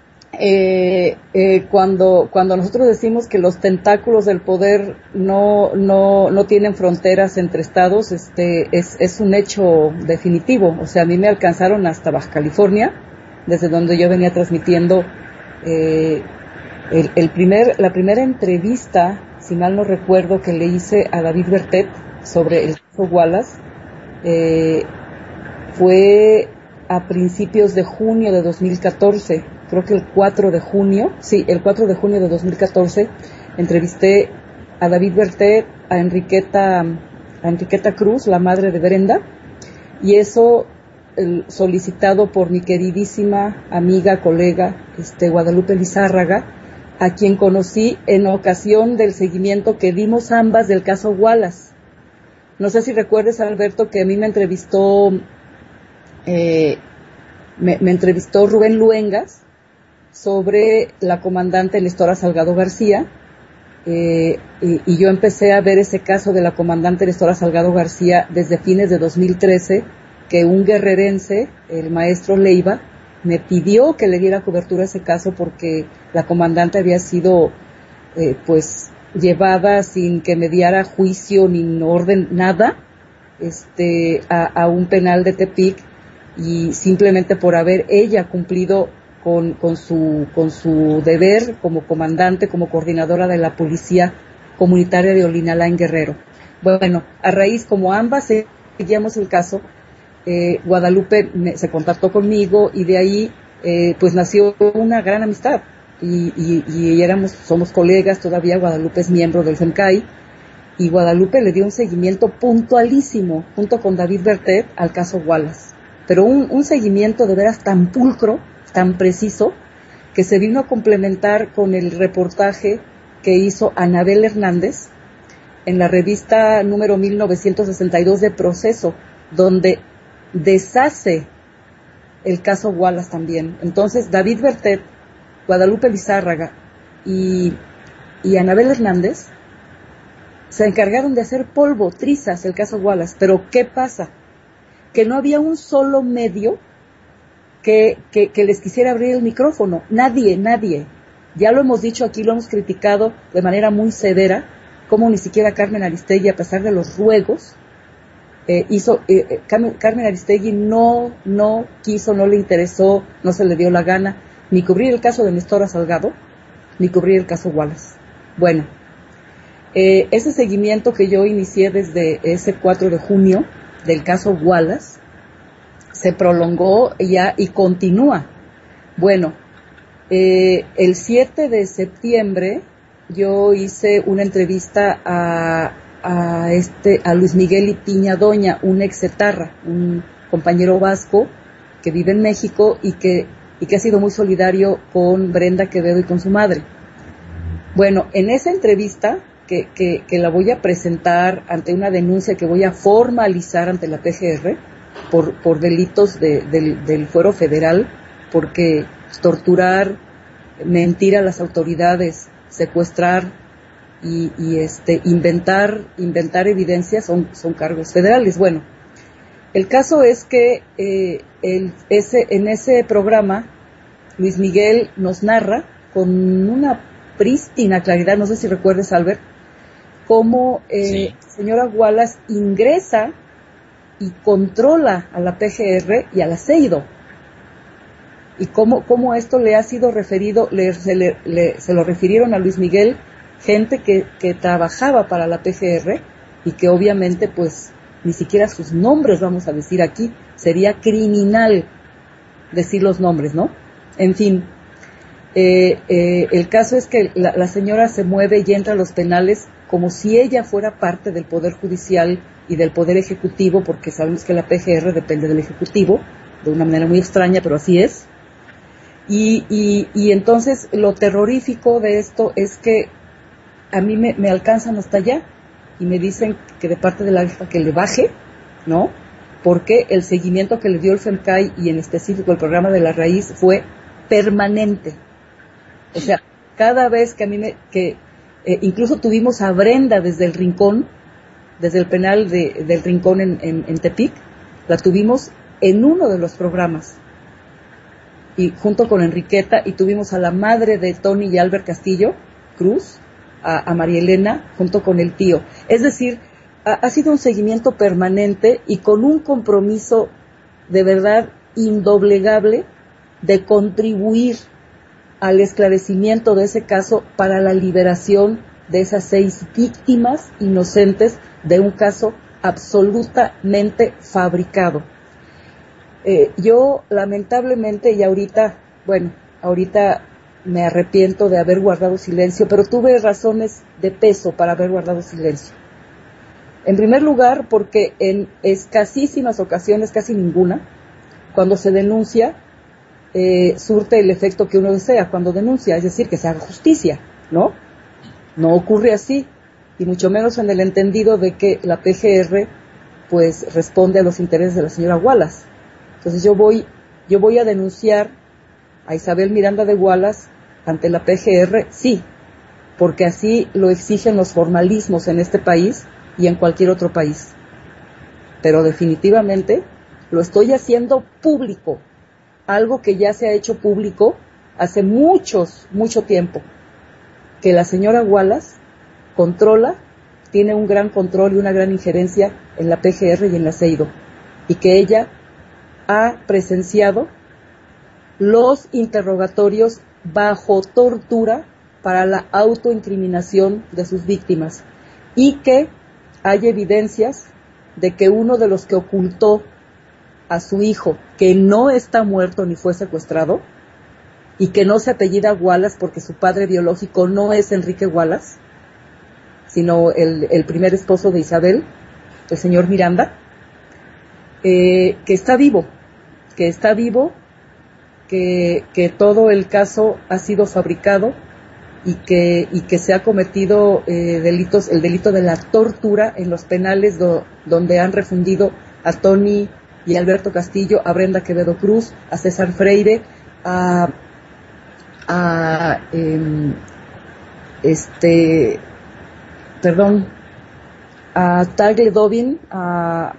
eh, eh, cuando cuando nosotros decimos que los tentáculos del poder no no no tienen fronteras entre estados, este es es un hecho definitivo. O sea, a mí me alcanzaron hasta Baja California, desde donde yo venía transmitiendo eh, el, el primer la primera entrevista, si mal no recuerdo, que le hice a David Bertet sobre el caso Wallace. Eh, fue a principios de junio de dos mil catorce, creo que el cuatro de junio, sí, el cuatro de junio de dos mil catorce, entrevisté a David Bertet, a Enriqueta, a Enriqueta Cruz, la madre de Brenda, y eso el, solicitado por mi queridísima amiga, colega, este, Guadalupe Lizárraga, a quien conocí en ocasión del seguimiento que dimos ambas del caso Wallace. No sé si recuerdes, Alberto, que a mí me entrevistó Eh, me, me entrevistó Rubén Luengas sobre la comandante Nestora Salgado García, eh, y, y yo empecé a ver ese caso de la comandante Nestora Salgado García desde fines de dos mil trece, que un guerrerense, el maestro Leiva, me pidió que le diera cobertura a ese caso porque la comandante había sido eh, pues llevada sin que mediara juicio ni orden, nada, este a, a un penal de Tepic, y simplemente por haber ella cumplido con, con su con su deber como comandante, como coordinadora de la policía comunitaria de Olinalá en Guerrero. Bueno, a raíz, como ambas seguíamos el caso, eh, Guadalupe me, se contactó conmigo y de ahí eh, pues nació una gran amistad y, y, y éramos somos colegas todavía. Guadalupe es miembro del FEMCAI y Guadalupe le dio un seguimiento puntualísimo junto con David Bertet al caso Wallace. Pero un, un seguimiento de veras tan pulcro, tan preciso, que se vino a complementar con el reportaje que hizo Anabel Hernández en la revista número mil novecientos sesenta y dos de Proceso, donde deshace el caso Wallace también. Entonces, David Bertet, Guadalupe Lizárraga y, y Anabel Hernández se encargaron de hacer polvo, trizas el caso Wallace. Pero, ¿qué pasa? Que no había un solo medio que, que, que les quisiera abrir el micrófono. Nadie, nadie. Ya lo hemos dicho aquí, lo hemos criticado de manera muy severa, como ni siquiera Carmen Aristegui, a pesar de los ruegos, eh, hizo, eh, Carmen, Carmen Aristegui no, no quiso, no le interesó, no se le dio la gana, ni cubrir el caso de Nestora Salgado, ni cubrir el caso Wallace. Bueno, eh, ese seguimiento que yo inicié desde ese cuatro de junio, del caso Wallace, se prolongó ya y continúa. Bueno, eh, el siete de septiembre yo hice una entrevista a, a este a Luis Miguel Piña Doña, un ex etarra, un compañero vasco que vive en México y que y que ha sido muy solidario con Brenda Quevedo y con su madre. Bueno, en esa entrevista Que, que, que la voy a presentar ante una denuncia que voy a formalizar ante la P G R por, por delitos de, del, del fuero federal, porque torturar, mentir a las autoridades, secuestrar y, y este inventar inventar evidencias son, son cargos federales. Bueno, el caso es que eh, el, ese, en ese programa Luis Miguel nos narra con una prístina claridad, no sé si recuerdes, Albert, cómo eh, sí. señora Wallace ingresa y controla a la P G R y a la CEIDO, y cómo, cómo esto le ha sido referido, le, se, le, le, se lo refirieron a Luis Miguel gente que, que trabajaba para la P G R y que obviamente pues ni siquiera sus nombres vamos a decir aquí, sería criminal decir los nombres, ¿no? En fin, eh, eh, el caso es que la, la señora se mueve y entra a los penales como si ella fuera parte del Poder Judicial y del Poder Ejecutivo, porque sabemos que la P G R depende del Ejecutivo, de una manera muy extraña, pero así es. Y, y, y entonces lo terrorífico de esto es que a mí me, me alcanzan hasta allá y me dicen que de parte de la jefa que le baje, ¿no? Porque el seguimiento que le dio el FEMCAI y en específico el programa de La Raíz fue permanente. O sea, cada vez que a mí me, que eh, incluso tuvimos a Brenda desde el Rincón, desde el penal de, del Rincón en, en, en Tepic, la tuvimos en uno de los programas, y junto con Enriqueta, y tuvimos a la madre de Tony y Albert Castillo Cruz, a, a María Elena, junto con el tío. Es decir, ha, ha sido un seguimiento permanente y con un compromiso de verdad indoblegable de contribuir al esclarecimiento de ese caso para la liberación de esas seis víctimas inocentes de un caso absolutamente fabricado. Eh, yo lamentablemente, y ahorita, bueno, ahorita me arrepiento de haber guardado silencio, pero tuve razones de peso para haber guardado silencio. En primer lugar, porque en escasísimas ocasiones, casi ninguna, cuando se denuncia, eh, surte el efecto que uno desea cuando denuncia, es decir, que se haga justicia, ¿no? No ocurre así, y mucho menos en el entendido de que la P G R, pues, responde a los intereses de la señora Wallace. Entonces yo voy, yo voy a denunciar a Isabel Miranda de Wallace ante la P G R, sí, porque así lo exigen los formalismos en este país y en cualquier otro país. Pero definitivamente lo estoy haciendo público, algo que ya se ha hecho público hace muchos, mucho tiempo, que la señora Wallace controla, tiene un gran control y una gran injerencia en la P G R y en la CEIDO, y que ella ha presenciado los interrogatorios bajo tortura para la autoincriminación de sus víctimas, y que hay evidencias de que uno de los que ocultó a su hijo, que no está muerto ni fue secuestrado, y que no se apellida Wallace porque su padre biológico no es Enrique Wallace, sino el, el primer esposo de Isabel, el señor Miranda, eh, que está vivo, que está vivo, que, que todo el caso ha sido fabricado y que, y que se ha cometido eh, delitos, el delito de la tortura en los penales do, donde han refundido a Tony y Alberto Castillo, a Brenda Quevedo Cruz, a César Freire, a, a eh, este, perdón, a Tagle Dobin, a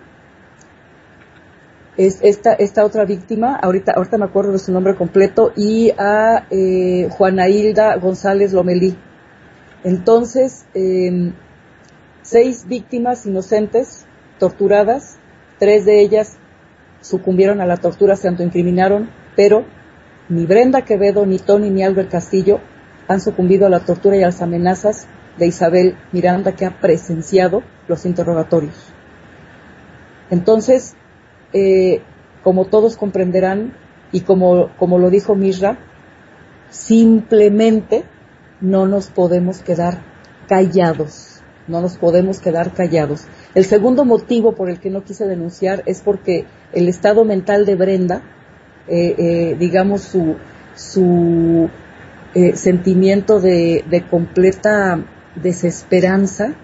es esta esta otra víctima, ahorita ahorita me acuerdo de su nombre completo, y a eh, Juana Hilda González Lomelí. Entonces, eh, seis víctimas inocentes, torturadas, tres de ellas sucumbieron a la tortura, se autoincriminaron, pero ni Brenda Quevedo, ni Tony, ni Albert Castillo han sucumbido a la tortura y a las amenazas de Isabel Miranda, que ha presenciado los interrogatorios. Entonces, eh, como todos comprenderán, y como, como lo dijo Misra, simplemente no nos podemos quedar callados, no nos podemos quedar callados. El segundo motivo por el que no quise denunciar es porque el estado mental de Brenda, eh, eh, digamos su, su eh, sentimiento de, de completa desesperanza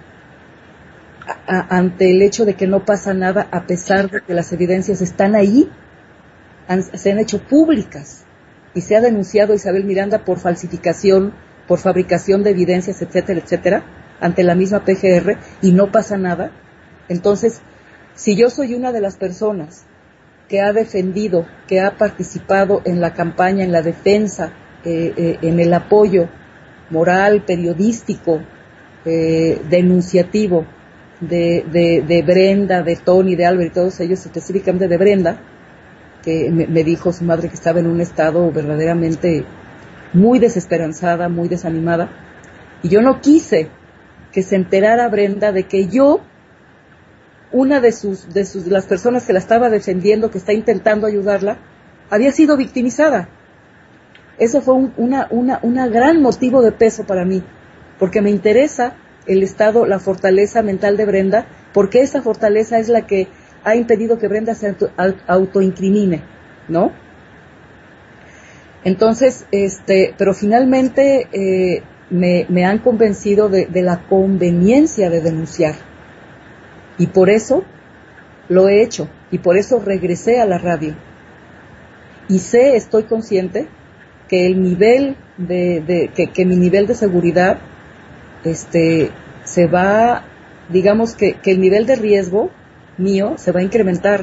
a, a, ante el hecho de que no pasa nada, a pesar de que las evidencias están ahí, han, se han hecho públicas, y se ha denunciado a Isabel Miranda por falsificación, por fabricación de evidencias, etcétera, etcétera, ante la misma P G R, y no pasa nada. Entonces, si yo soy una de las personas que ha defendido, que ha participado en la campaña, en la defensa, eh, eh, en el apoyo moral, periodístico, eh, denunciativo de, de, de Brenda, de Tony, de Albert y todos ellos, específicamente de Brenda, que me, me dijo su madre que estaba en un estado verdaderamente muy desesperanzada, muy desanimada, y yo no quise que se enterara Brenda de que yo, una de sus, de sus, de las personas que la estaba defendiendo, que está intentando ayudarla, había sido victimizada. Eso fue un, una, una, una gran motivo de peso para mí, porque me interesa el estado, la fortaleza mental de Brenda, porque esa fortaleza es la que ha impedido que Brenda se auto, autoincrimine, ¿no? Entonces, este, pero finalmente eh, me, me han convencido de, de la conveniencia de denunciar, y por eso lo he hecho, y por eso regresé a la radio. Y sé, estoy consciente, que el nivel de, de que, que mi nivel de seguridad este se va, digamos que, que el nivel de riesgo mío se va a incrementar,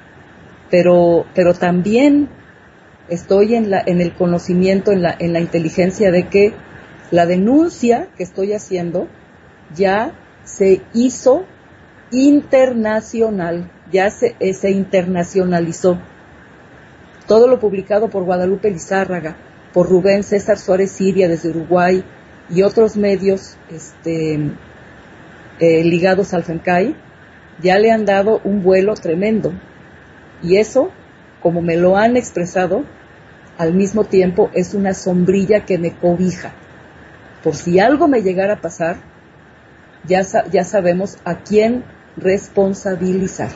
pero pero también estoy en la en el conocimiento, en la en la inteligencia de que la denuncia que estoy haciendo ya se hizo internacional, ya se, eh, se internacionalizó. Todo lo publicado por Guadalupe Lizárraga, por Rubén César Suárez Siria desde Uruguay y otros medios este, eh, ligados al FEMCAI, ya le han dado un vuelo tremendo. Y eso, como me lo han expresado, al mismo tiempo es una sombrilla que me cobija. Por si algo me llegara a pasar, ya, ya sabemos a quién responsabilizar.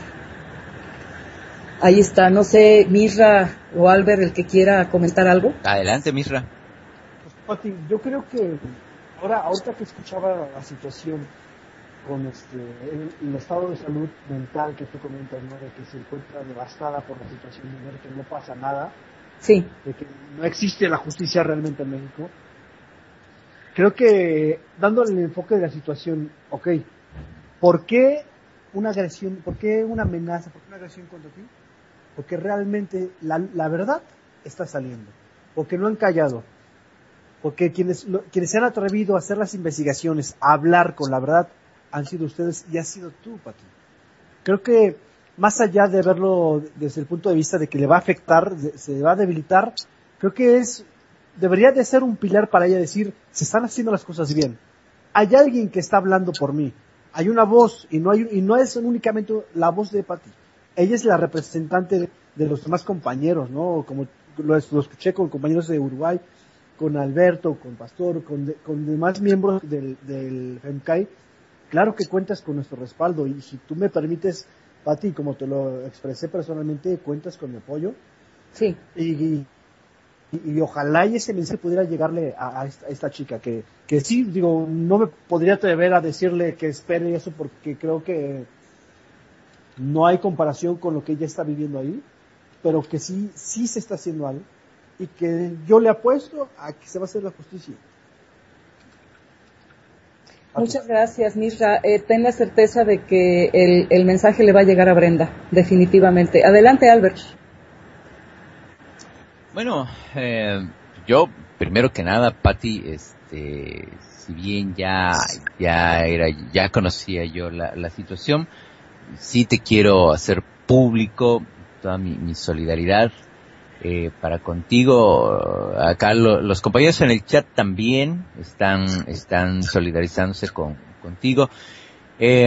Ahí está, no sé, Misra o Albert, el que quiera comentar algo. Adelante, Misra. Pues, Pati, yo creo que ahora, ahorita que escuchaba la situación con este el, el estado de salud mental que tú comentas, ¿no? De que se encuentra devastada por la situación de ver que no pasa nada, sí, de que no existe la justicia realmente en México. Creo que dándole el enfoque de la situación, ok, ¿por qué una agresión, por qué una amenaza, por qué una agresión contra ti? Porque realmente la, la verdad está saliendo, porque no han callado, porque quienes, lo, quienes se han atrevido a hacer las investigaciones, a hablar con la verdad, han sido ustedes y has sido tú, Pati. Creo que más allá de verlo desde el punto de vista de que le va a afectar, se va a debilitar, creo que es debería de ser un pilar para ella decir, se están haciendo las cosas bien. Hay alguien que está hablando por mí. Hay una voz y no hay y no es únicamente la voz de Pati. Ella es la representante de, de los demás compañeros, ¿no? Como lo, lo escuché con compañeros de Uruguay, con Alberto, con Pastor, con, de, con demás miembros del, del FEMCAI. Claro que cuentas con nuestro respaldo y si tú me permites, Pati, como te lo expresé personalmente, cuentas con mi apoyo. Sí. Y, y Y, y ojalá y ese mensaje pudiera llegarle a, a, esta, a esta chica, que, que sí, digo, no me podría atrever a decirle que espere eso porque creo que no hay comparación con lo que ella está viviendo ahí, pero que sí, sí se está haciendo algo y que yo le apuesto a que se va a hacer la justicia. Muchas gracias, Misra. Eh, ten la certeza de que el, el mensaje le va a llegar a Brenda, definitivamente. Adelante, Albert. Bueno, eh, yo primero que nada, Pati, este, si bien ya ya era ya conocía yo la, la situación, sí te quiero hacer público toda mi, mi solidaridad eh, para contigo. Acá lo, los compañeros en el chat también están están solidarizándose con contigo. Eh,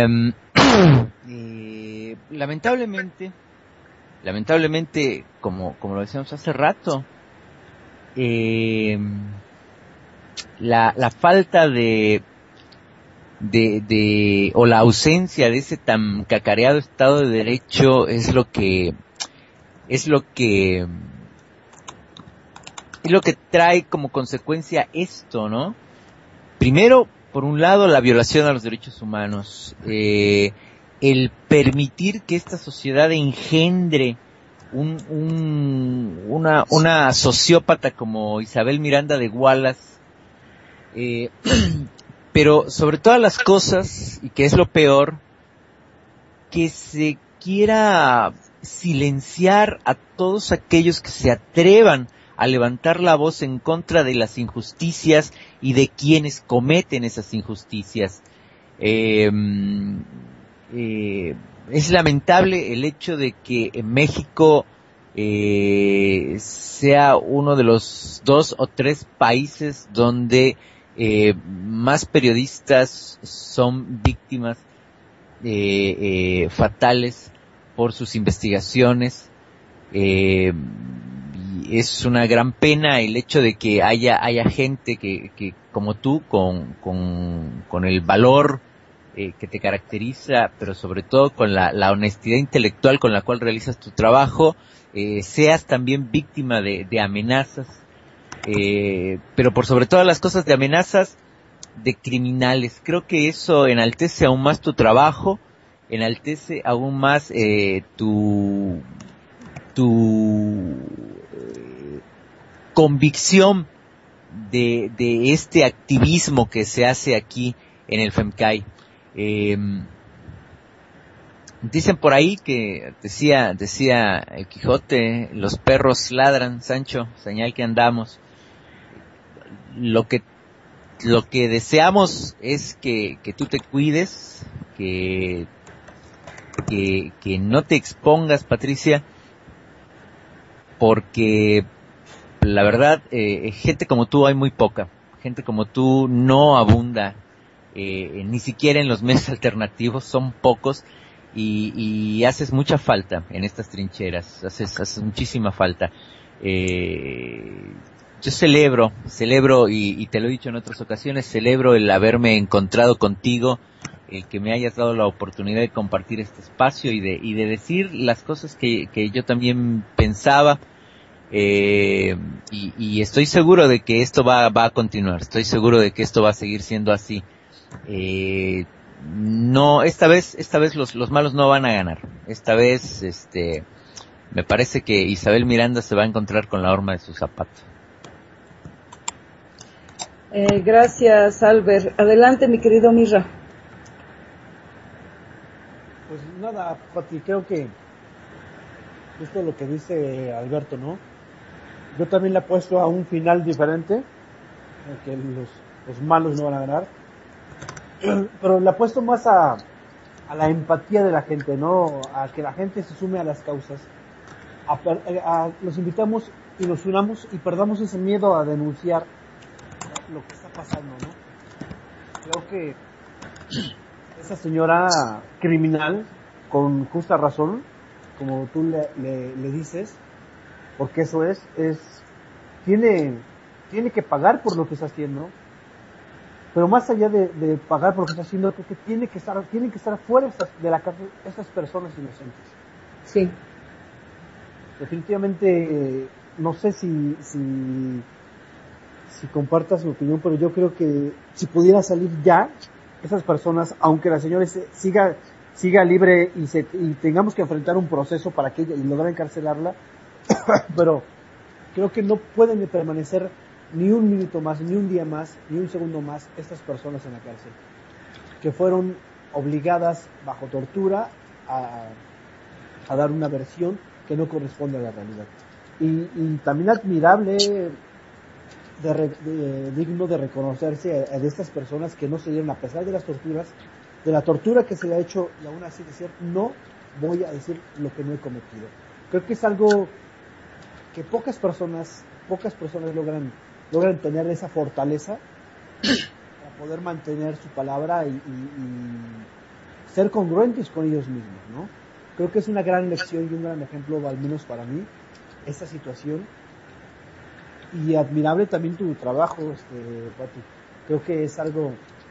eh, lamentablemente. Lamentablemente, como, como lo decíamos hace rato, eh, la, la falta de, de, de, o la ausencia de ese tan cacareado Estado de Derecho es lo que, es lo que, es lo que trae como consecuencia esto, ¿no? Primero, por un lado, la violación a los derechos humanos, eh, el permitir que esta sociedad engendre un, un, una, una sociópata como Isabel Miranda de Wallace, eh, pero sobre todas las cosas, y que es lo peor, que se quiera silenciar a todos aquellos que se atrevan a levantar la voz en contra de las injusticias y de quienes cometen esas injusticias. Eh, Eh, es lamentable el hecho de que en México eh, sea uno de los dos o tres países donde eh, más periodistas son víctimas eh, eh, fatales por sus investigaciones. Eh, y es una gran pena el hecho de que haya haya gente que, que como tú con con con el valor Eh, que te caracteriza, pero sobre todo con la, la honestidad intelectual con la cual realizas tu trabajo, eh, seas también víctima de, de amenazas, eh, pero por sobre todas las cosas de amenazas de criminales. Creo que eso enaltece aún más tu trabajo, enaltece aún más eh, tu tu eh, convicción de, de este activismo que se hace aquí en el FEMCAI. Eh, dicen por ahí que, decía, decía el Quijote, los perros ladran, Sancho, señal que andamos. Lo que, lo que deseamos es que, que tú te cuides, que, que, que no te expongas, Patricia, porque la verdad, eh, gente como tú hay muy poca, gente como tú no abunda, eh, ni siquiera en los medios alternativos, son pocos, y, y haces mucha falta en estas trincheras, haces, haces muchísima falta. Eh, yo celebro, celebro, y, y te lo he dicho en otras ocasiones, celebro el haberme encontrado contigo, el que me hayas dado la oportunidad de compartir este espacio y de, y de decir las cosas que, que yo también pensaba. Eh, y, y estoy seguro de que esto va, va a continuar, estoy seguro de que esto va a seguir siendo así. Eh, no, esta vez, esta vez los, los malos no van a ganar. Esta vez, este, me parece que Isabel Miranda se va a encontrar con la horma de su zapato. Eh, gracias, Albert. Adelante, mi querido Mirra. Pues nada, Pati, creo que esto es lo que dice Alberto, ¿no? Yo también le apuesto a un final diferente, en que los, los malos no van a ganar, pero le apuesto más a, a la empatía de la gente, ¿no? A que la gente se sume a las causas. A, a, los invitamos y nos unamos y perdamos ese miedo a denunciar lo que está pasando, ¿no? Creo que esa señora criminal, con justa razón, como tú le, le, le dices, porque eso es, es tiene, tiene que pagar por lo que está haciendo, pero más allá de, de pagar por lo que está haciendo, creo que tiene que estar, tienen que estar fuera de la cárcel estas personas inocentes. Sí. Definitivamente, eh, no sé si, si si compartas su opinión, pero yo creo que si pudiera salir ya esas personas, aunque la señora siga siga libre y, se, y tengamos que enfrentar un proceso para que ella y lograr encarcelarla, pero creo que no pueden permanecer ni un minuto más, ni un día más, ni un segundo más estas personas en la cárcel, que fueron obligadas bajo tortura a, a dar una versión que no corresponde a la realidad. Y, y también admirable, de, re, de, digno de reconocerse a, a de estas personas que no se dieron, a pesar de las torturas, de la tortura que se le ha hecho, y aún así decir, no voy a decir lo que no he cometido. Creo que es algo que pocas personas, pocas personas logran, logran tener esa fortaleza para poder mantener su palabra y, y, y ser congruentes con ellos mismos, ¿no? Creo que es una gran lección y un gran ejemplo, al menos para mí, esta situación. Y admirable también tu trabajo, este, Pati. Creo que es algo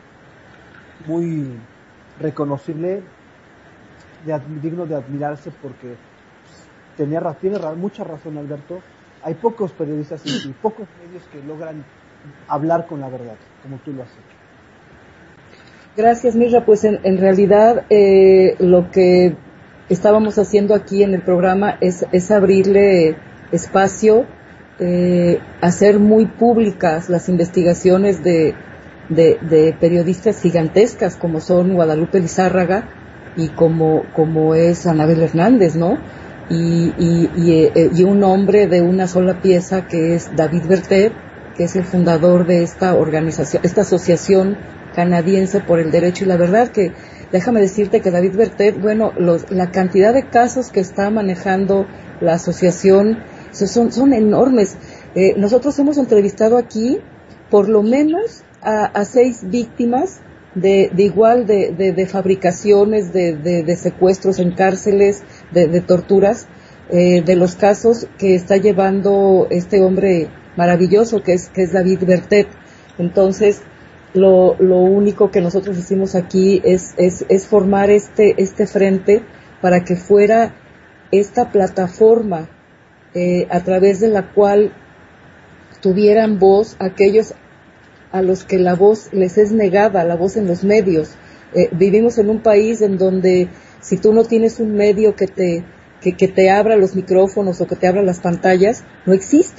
muy reconocible, de, digno de admirarse, porque pues, tenía, tiene mucha razón Alberto. Hay pocos periodistas y, y pocos medios que logran hablar con la verdad, como tú lo has hecho. Gracias, Mirra. Pues en, en realidad eh, lo que estábamos haciendo aquí en el programa es, es abrirle espacio, eh, hacer muy públicas las investigaciones de, de, de periodistas gigantescas como son Guadalupe Lizárraga y como, como es Anabel Hernández, ¿no? Y, y, y, y un hombre de una sola pieza que es David Bertet, que es el fundador de esta organización, esta asociación canadiense por el derecho y la verdad, que déjame decirte que David Bertet, bueno, los, la cantidad de casos que está manejando la asociación son, son enormes. Eh, nosotros hemos entrevistado aquí por lo menos a, a seis víctimas de, de igual de, de, de fabricaciones, de, de, de secuestros en cárceles, de, de torturas, eh, de los casos que está llevando este hombre maravilloso que es, que es David Bertet. Entonces, Lo, lo único que nosotros hicimos aquí es, es, es formar este, este frente para que fuera esta plataforma eh, a través de la cual tuvieran voz aquellos a los que la voz les es negada, la voz en los medios. Eh, vivimos en un país en donde si tú no tienes un medio que te, que, que te abra los micrófonos o que te abra las pantallas, no existes.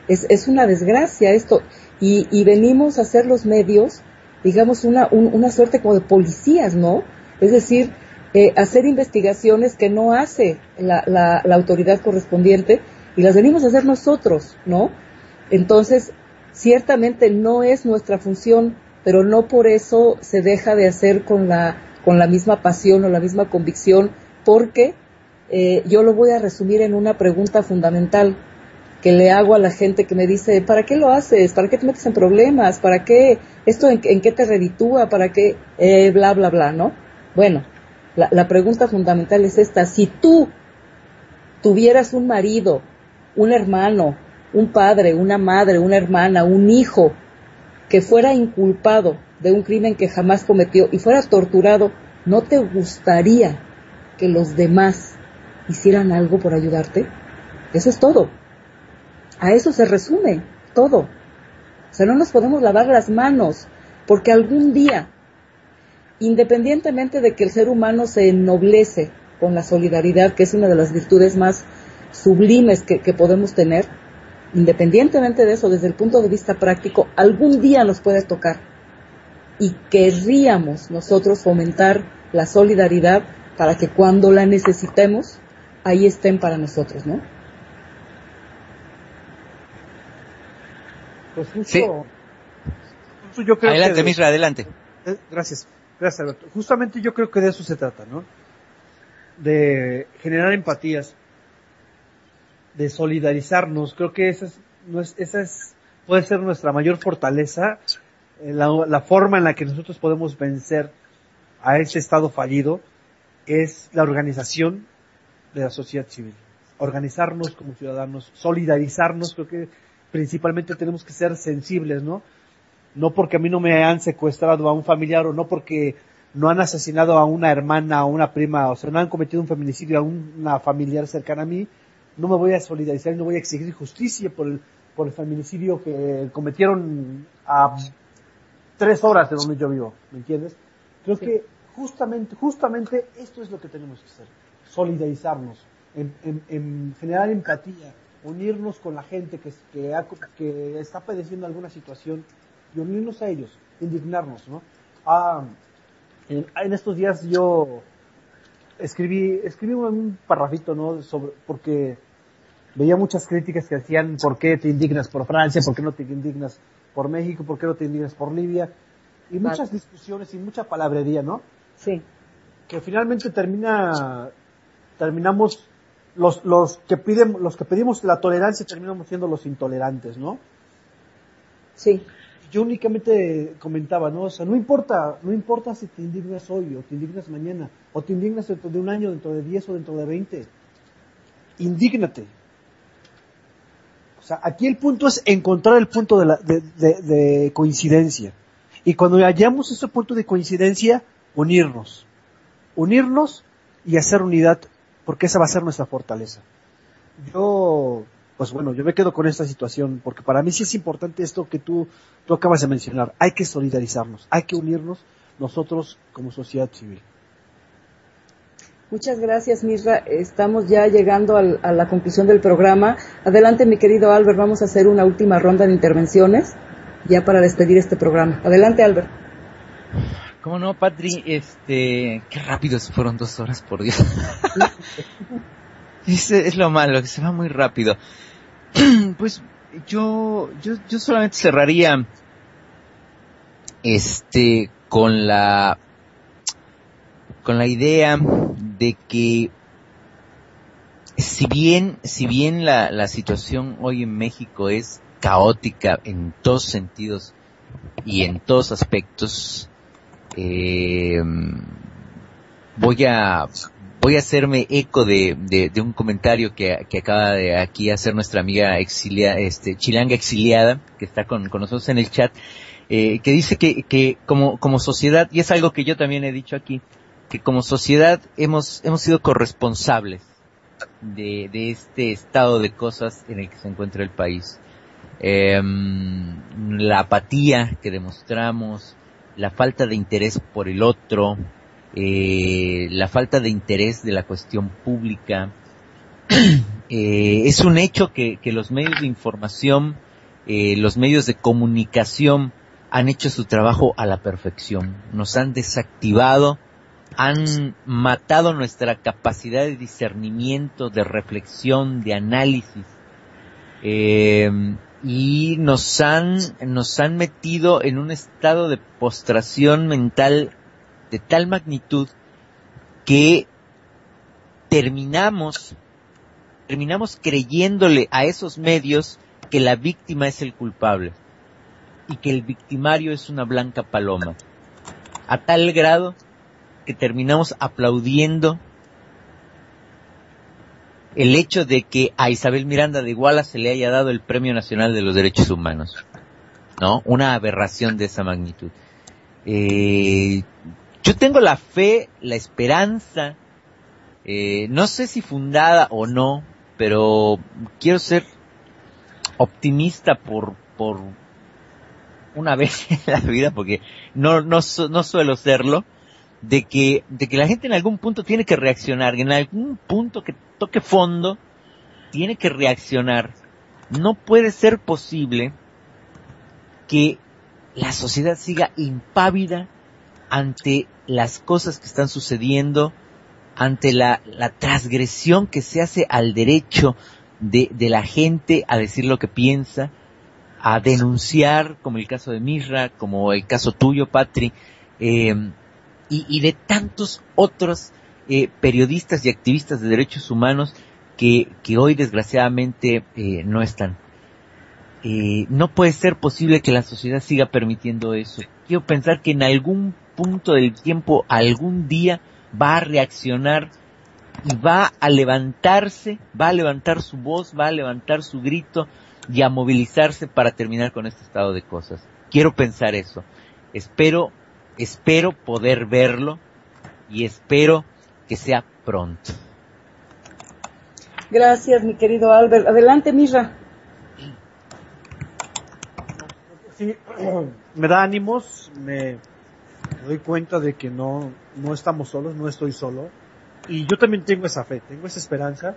Es, es una desgracia esto. Y, y venimos a hacer los medios, digamos, una, un, una suerte como de policías, ¿no? Es decir, eh, hacer investigaciones que no hace la, la, la autoridad correspondiente y las venimos a hacer nosotros, ¿no? Entonces, ciertamente no es nuestra función, pero no por eso se deja de hacer con la, con la misma pasión o la misma convicción, porque eh, yo lo voy a resumir en una pregunta fundamental que le hago a la gente que me dice, ¿para qué lo haces? ¿Para qué te metes en problemas? ¿Para qué? ¿Esto en, en qué te reditúa? ¿Para qué? Eh, bla, bla, bla, ¿no? Bueno, la, la pregunta fundamental es esta. Si tú tuvieras un marido, un hermano, un padre, una madre, una hermana, un hijo, que fuera inculpado de un crimen que jamás cometió y fuera torturado, ¿no te gustaría que los demás hicieran algo por ayudarte? Eso es todo. A eso se resume todo. O sea, no nos podemos lavar las manos, porque algún día, independientemente de que el ser humano se ennoblece con la solidaridad, que es una de las virtudes más sublimes que, que podemos tener, independientemente de eso, desde el punto de vista práctico, algún día nos puede tocar. Y querríamos nosotros fomentar la solidaridad para que cuando la necesitemos, ahí estén para nosotros, ¿no? Pues justo, Sí. justo yo creo Adelante, que... Misra, adelante. Eh, Gracias, gracias Alberto. Justamente yo creo que de eso se trata, ¿no? De generar empatías, de solidarizarnos. Creo que esa es, no es, esa es puede ser nuestra mayor fortaleza, eh, la, la forma en la que nosotros podemos vencer a ese estado fallido es la organización de la sociedad civil. Organizarnos como ciudadanos, solidarizarnos. Creo que principalmente tenemos que ser sensibles, ¿no? No porque a mí no me han secuestrado a un familiar o no porque no han asesinado a una hermana, a una prima, o sea, no han cometido un feminicidio a una familiar cercana a mí, no me voy a solidarizar y no voy a exigir justicia por el, por el feminicidio que cometieron a tres horas de donde yo vivo, ¿me entiendes? Creo Sí. que justamente, justamente esto es lo que tenemos que hacer, solidarizarnos, en, en, en generar empatía, unirnos con la gente que, que, ha, que está padeciendo alguna situación y unirnos a ellos, indignarnos, ¿no? Ah, en, en estos días yo escribí, escribí un, un parrafito, ¿no? Sobre, porque veía muchas críticas que decían, ¿por qué te indignas por Francia? ¿Por qué no te indignas por México? ¿Por qué no te indignas por Libia? Y Vale. muchas discusiones y mucha palabrería, ¿no? Sí. Que finalmente termina, terminamos, los, los que piden, los que pedimos la tolerancia terminamos siendo los intolerantes, ¿no? Sí. Yo únicamente comentaba, ¿no? O sea, no importa, no importa si te indignas hoy, o te indignas mañana, o te indignas dentro de un año, dentro de diez o dentro de veinte. Indígnate. O sea, aquí el punto es encontrar el punto de, la, de, de, de coincidencia. Y cuando hallamos ese punto de coincidencia, unirnos. Unirnos y hacer unidad, porque esa va a ser nuestra fortaleza. Yo, pues bueno, yo me quedo con esta situación, porque para mí sí es importante esto que tú, tú acabas de mencionar. Hay que solidarizarnos, hay que unirnos nosotros como sociedad civil. Muchas gracias, Misra. Estamos ya llegando al, a la conclusión del programa. Adelante, mi querido Albert, vamos a hacer una última ronda de intervenciones ya para despedir este programa. Adelante, Albert. ¿Cómo no, Patri? Este, qué rápido se fueron dos horas, por Dios. es, es lo malo, que se va muy rápido. Pues yo, yo, yo solamente cerraría, este, con la, con la idea de que si bien, si bien la, la situación hoy en México es caótica en todos sentidos y en todos aspectos, eh, voy a voy a hacerme eco de, de, de un comentario que, que acaba de aquí hacer nuestra amiga exilia, este, chilanga exiliada, que está con, con nosotros en el chat, eh, que dice que, que como, como sociedad, y es algo que yo también he dicho aquí, que como sociedad hemos, hemos sido corresponsables de, de este estado de cosas en el que se encuentra el país. Eh, la apatía que demostramos, la falta de interés por el otro, eh, la falta de interés de la cuestión pública, eh, es un hecho que, que los medios de información, eh, los medios de comunicación han hecho su trabajo a la perfección. Nos han desactivado, han matado nuestra capacidad de discernimiento, de reflexión, de análisis, eh, y nos han, nos han metido en un estado de postración mental de tal magnitud que terminamos, terminamos creyéndole a esos medios que la víctima es el culpable y que el victimario es una blanca paloma, a tal grado que terminamos aplaudiendo el hecho de que a Isabel Miranda de Iguala se le haya dado el Premio Nacional de los Derechos Humanos, ¿no? Una aberración de esa magnitud. Eh, yo tengo la fe, la esperanza, eh, no sé si fundada o no, pero quiero ser optimista por, por una vez en la vida, porque no, no, no suelo serlo, de que, de que la gente en algún punto tiene que reaccionar, en algún punto que toque fondo, tiene que reaccionar. No puede ser posible que la sociedad siga impávida ante las cosas que están sucediendo, ante la, la transgresión que se hace al derecho de, de la gente a decir lo que piensa, a denunciar, como el caso de Misra, como el caso tuyo, Patri, eh, y, y de tantos otros eh, periodistas y activistas de derechos humanos que, que hoy desgraciadamente eh, no están. Eh, no puede ser posible que la sociedad siga permitiendo eso. Quiero pensar que en algún punto del tiempo, algún día, va a reaccionar y va a levantarse, va a levantar su voz, va a levantar su grito y a movilizarse para terminar con este estado de cosas. Quiero pensar eso. Espero, espero poder verlo y espero que sea pronto. Gracias, mi querido Albert. Adelante, Misra. Sí, me da ánimos, me, me doy cuenta de que no, no estamos solos, no estoy solo. Y yo también tengo esa fe, tengo esa esperanza.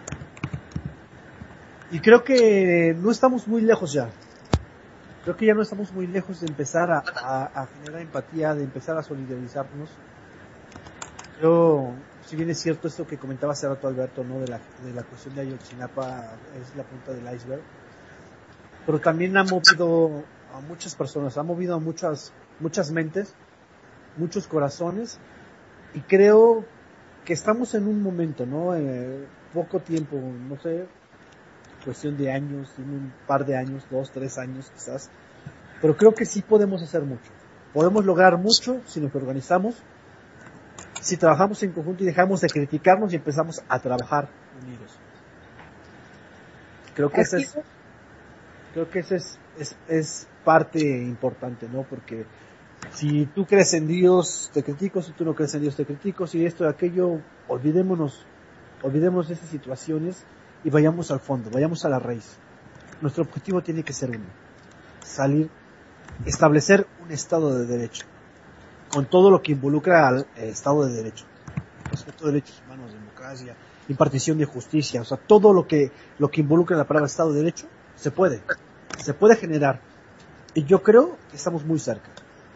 Y creo que no estamos muy lejos ya. Creo que ya no estamos muy lejos de empezar a, a, a generar empatía, de empezar a solidarizarnos. Yo, si bien es cierto esto que comentaba hace rato Alberto, ¿no? De la, de la cuestión de Ayotzinapa, es la punta del iceberg. Pero también ha movido a muchas personas, ha movido a muchas, muchas mentes, muchos corazones. Y creo que estamos en un momento, ¿no? Eh, poco tiempo, no sé, cuestión de años, un par de años, dos, tres años quizás, pero creo que sí podemos hacer mucho. Podemos lograr mucho si nos organizamos, si trabajamos en conjunto y dejamos de criticarnos y empezamos a trabajar unidos. Creo que ese es, creo que ese es, es, es parte importante, ¿no? Porque si tú crees en Dios, te critico, si tú no crees en Dios, te critico, si esto y aquello, olvidémonos, olvidémonos de estas situaciones y vayamos al fondo, vayamos a la raíz. Nuestro objetivo tiene que ser uno, salir, establecer un Estado de Derecho, con todo lo que involucra al eh, Estado de Derecho, respeto de derechos humanos, democracia, impartición de justicia, o sea, todo lo que, lo que involucra la palabra Estado de Derecho, se puede, se puede generar, y yo creo que estamos muy cerca.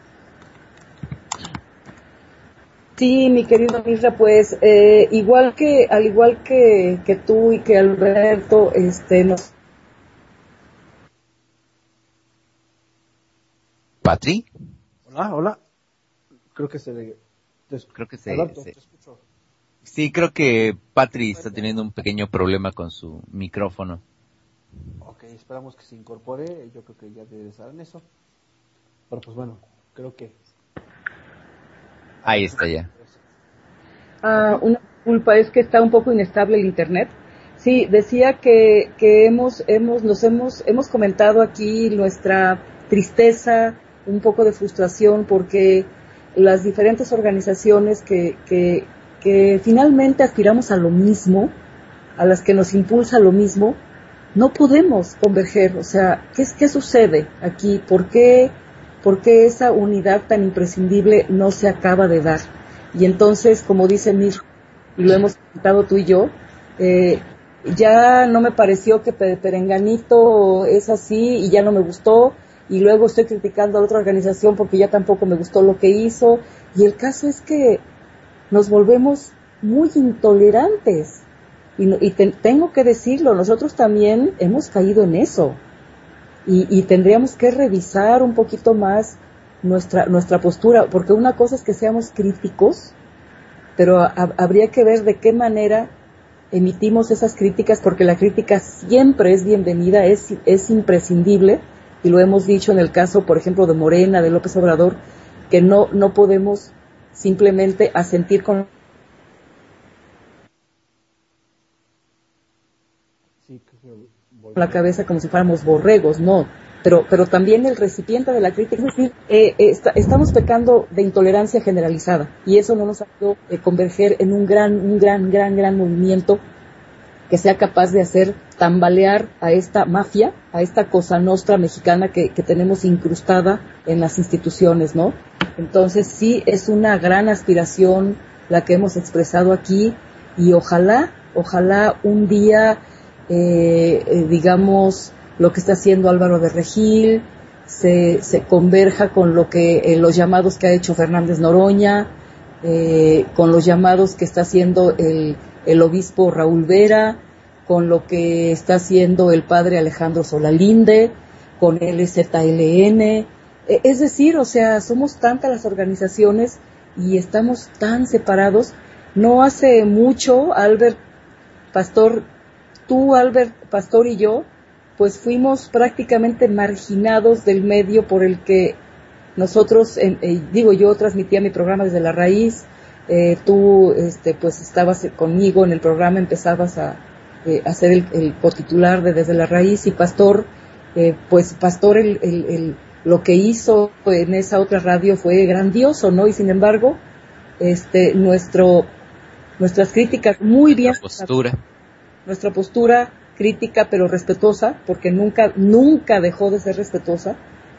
Sí, mi querido Misra, pues eh, igual que al igual que, que tú y que Alberto, este nos. ¿Patri? Hola, hola. Creo que se le. Te, creo que se, Alberto, se... te escucho. Sí, creo que Patri está teniendo un pequeño problema con su micrófono. Ok, esperamos que se incorpore. Yo creo que ya debe estar en eso. Pero pues bueno, creo que. Ahí está ya. Ah, una disculpa, es que está un poco inestable el internet. Sí, decía que, que hemos, hemos, nos hemos, hemos comentado aquí nuestra tristeza, un poco de frustración porque las diferentes organizaciones que, que, que finalmente aspiramos a lo mismo, a las que nos impulsa lo mismo, no podemos converger. O sea, ¿qué, qué sucede aquí? ¿Por qué? ¿Por qué esa unidad tan imprescindible no se acaba de dar? Y entonces, como dice Mir, y lo hemos comentado tú y yo, eh, ya no me pareció que Perenganito es así y ya no me gustó, y luego estoy criticando a otra organización porque ya tampoco me gustó lo que hizo, y el caso es que nos volvemos muy intolerantes, y, y te, tengo que decirlo, nosotros también hemos caído en eso, y, y tendríamos que revisar un poquito más nuestra nuestra postura, porque una cosa es que seamos críticos, pero a, habría que ver de qué manera emitimos esas críticas, porque la crítica siempre es bienvenida, es, es imprescindible, y lo hemos dicho en el caso, por ejemplo, de Morena, de López Obrador, que no, no podemos simplemente asentir con la cabeza como si fuéramos borregos, no, pero pero también el recipiente de la crítica, es decir, eh, eh, está, estamos pecando de intolerancia generalizada, y eso no nos ha hecho eh, converger en un gran, un gran, gran, gran movimiento que sea capaz de hacer tambalear a esta mafia, a esta cosa nostra mexicana que, que tenemos incrustada en las instituciones, ¿no? Entonces sí es una gran aspiración la que hemos expresado aquí, y ojalá, ojalá un día, eh, eh, digamos, lo que está haciendo Álvaro de Regil se, se converja con lo que eh, los llamados que ha hecho Fernández Noroña, eh, con los llamados que está haciendo el, el obispo Raúl Vera, con lo que está haciendo el padre Alejandro Solalinde, con L Z L N, eh, es decir, o sea, somos tantas las organizaciones y estamos tan separados. No hace mucho, Albert Pastor, tú, Albert Pastor y yo, pues fuimos prácticamente marginados del medio por el que nosotros, eh, eh, digo, yo transmitía mi programa desde la raíz, eh, tú este, pues estabas conmigo en el programa, empezabas a, eh, a ser el, el cotitular de Desde la Raíz, y Pastor, eh, pues Pastor el, el, el, lo que hizo en esa otra radio fue grandioso, ¿no? Y sin embargo, este, nuestro, nuestras críticas muy bien, la postura. nuestra postura crítica pero respetuosa, porque nunca, nunca dejó de ser respetuosa,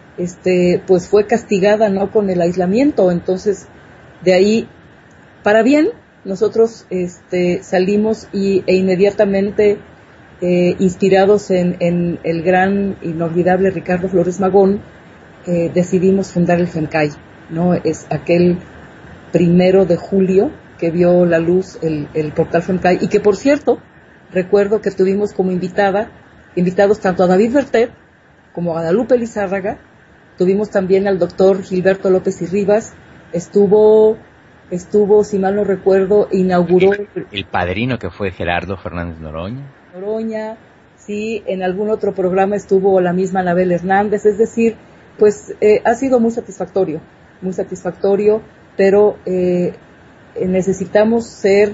este, pues fue castigada, ¿no?, con el aislamiento. Entonces, de ahí, para bien, nosotros este, salimos y, e inmediatamente, eh, inspirados en, en el gran, inolvidable Ricardo Flores Magón, eh, decidimos fundar el FEMCAI, ¿no? Es aquel primero de julio que vio la luz el, el portal FEMCAI, y que, por cierto, recuerdo que tuvimos como invitada, invitados tanto a David Bertet como a Guadalupe Lizárraga, tuvimos también al doctor Gilberto López y Rivas, estuvo, estuvo, si mal no recuerdo, inauguró... El, el padrino que fue Gerardo Fernández Noroña. Noroña, sí, en algún otro programa estuvo la misma Anabel Hernández, es decir, pues eh, ha sido muy satisfactorio, muy satisfactorio, pero eh, necesitamos ser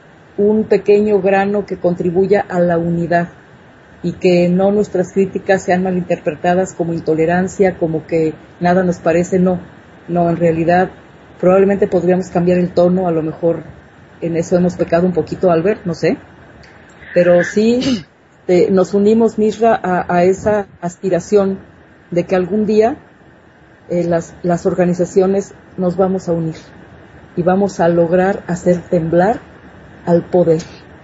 un pequeño grano que contribuya a la unidad, y que no nuestras críticas sean malinterpretadas como intolerancia, como que nada nos parece. No, no, en realidad probablemente podríamos cambiar el tono, a lo mejor en eso hemos pecado un poquito, Albert, no sé, pero sí eh, nos unimos, Misra, a, a esa aspiración de que algún día eh, las, las organizaciones nos vamos a unir y vamos a lograr hacer temblar al poder.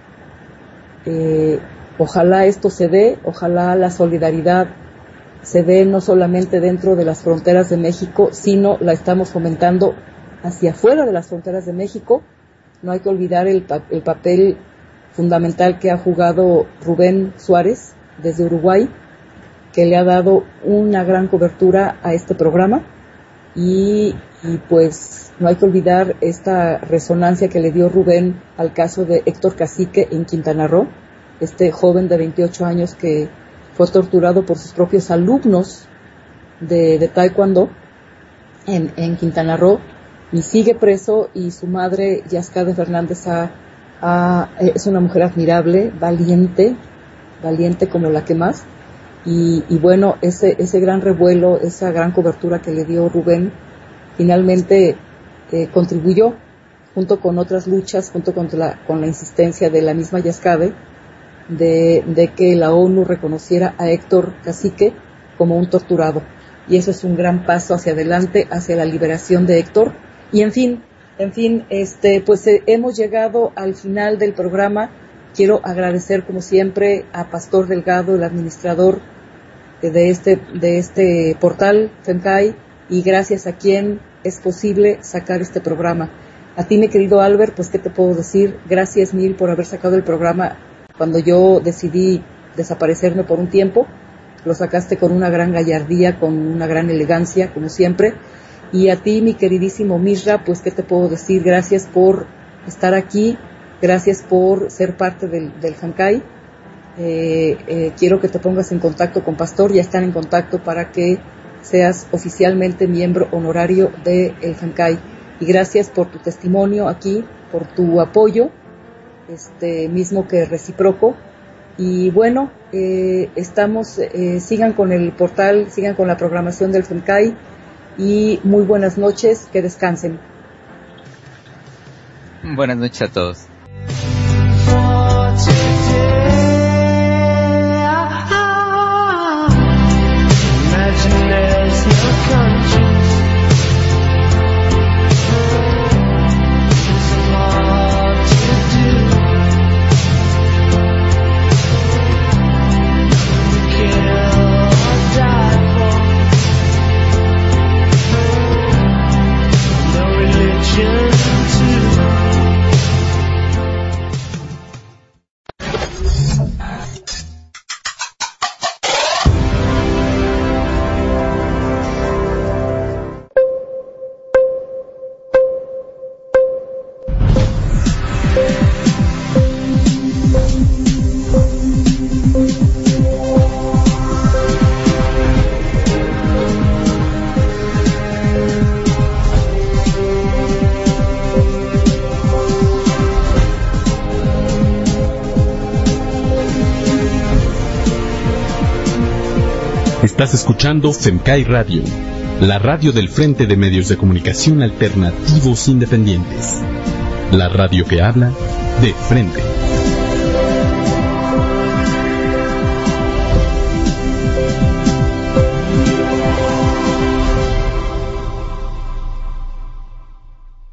Eh, ojalá esto se dé, ojalá la solidaridad se dé no solamente dentro de las fronteras de México, sino la estamos fomentando hacia afuera de las fronteras de México. No hay que olvidar el, el papel fundamental que ha jugado Rubén Suárez desde Uruguay, que le ha dado una gran cobertura a este programa, y, y pues no hay que olvidar esta resonancia que le dio Rubén al caso de Héctor Cacique en Quintana Roo, este joven de veintiocho años que fue torturado por sus propios alumnos de, de Taekwondo en, en Quintana Roo, y sigue preso, y su madre, Yascade Fernández, ha, ha, es una mujer admirable, valiente, valiente como la que más, y, y bueno, ese, ese gran revuelo, esa gran cobertura que le dio Rubén, finalmente eh, contribuyó, junto con otras luchas, junto con la, con la insistencia de la misma Yascade, de, de que la ONU reconociera a Héctor Cacique como un torturado, y eso es un gran paso hacia adelante, hacia la liberación de Héctor. Y en fin, en fin, este, pues eh, hemos llegado al final del programa. quiero agradecer como siempre a Pastor Delgado, el administrador de este, de este portal FemCAI, y gracias a quien es posible sacar este programa. A ti, mi querido Albert, pues qué te puedo decir, gracias mil por haber sacado el programa cuando yo decidí desaparecerme por un tiempo. Lo sacaste con una gran gallardía, con una gran elegancia, como siempre. Y a ti, mi queridísimo Misra, pues qué te puedo decir, gracias por estar aquí, gracias por ser parte del, del FemCAI. Eh, eh, quiero que te pongas en contacto con Pastor, ya están en contacto para que seas oficialmente miembro honorario del FemCAI. Y gracias por tu testimonio aquí, por tu apoyo, este mismo que recíproco. Y bueno, eh, estamos, eh, sigan con el portal, sigan con la programación del FemCAI, y muy buenas noches, que descansen. Buenas noches a todos. For today, imagine there's no conscience. It's hard to do. Kill or die for. No religion too. Estás escuchando FemCAI Radio, la radio del Frente de Medios de Comunicación Alternativos Independientes. La radio que habla de frente.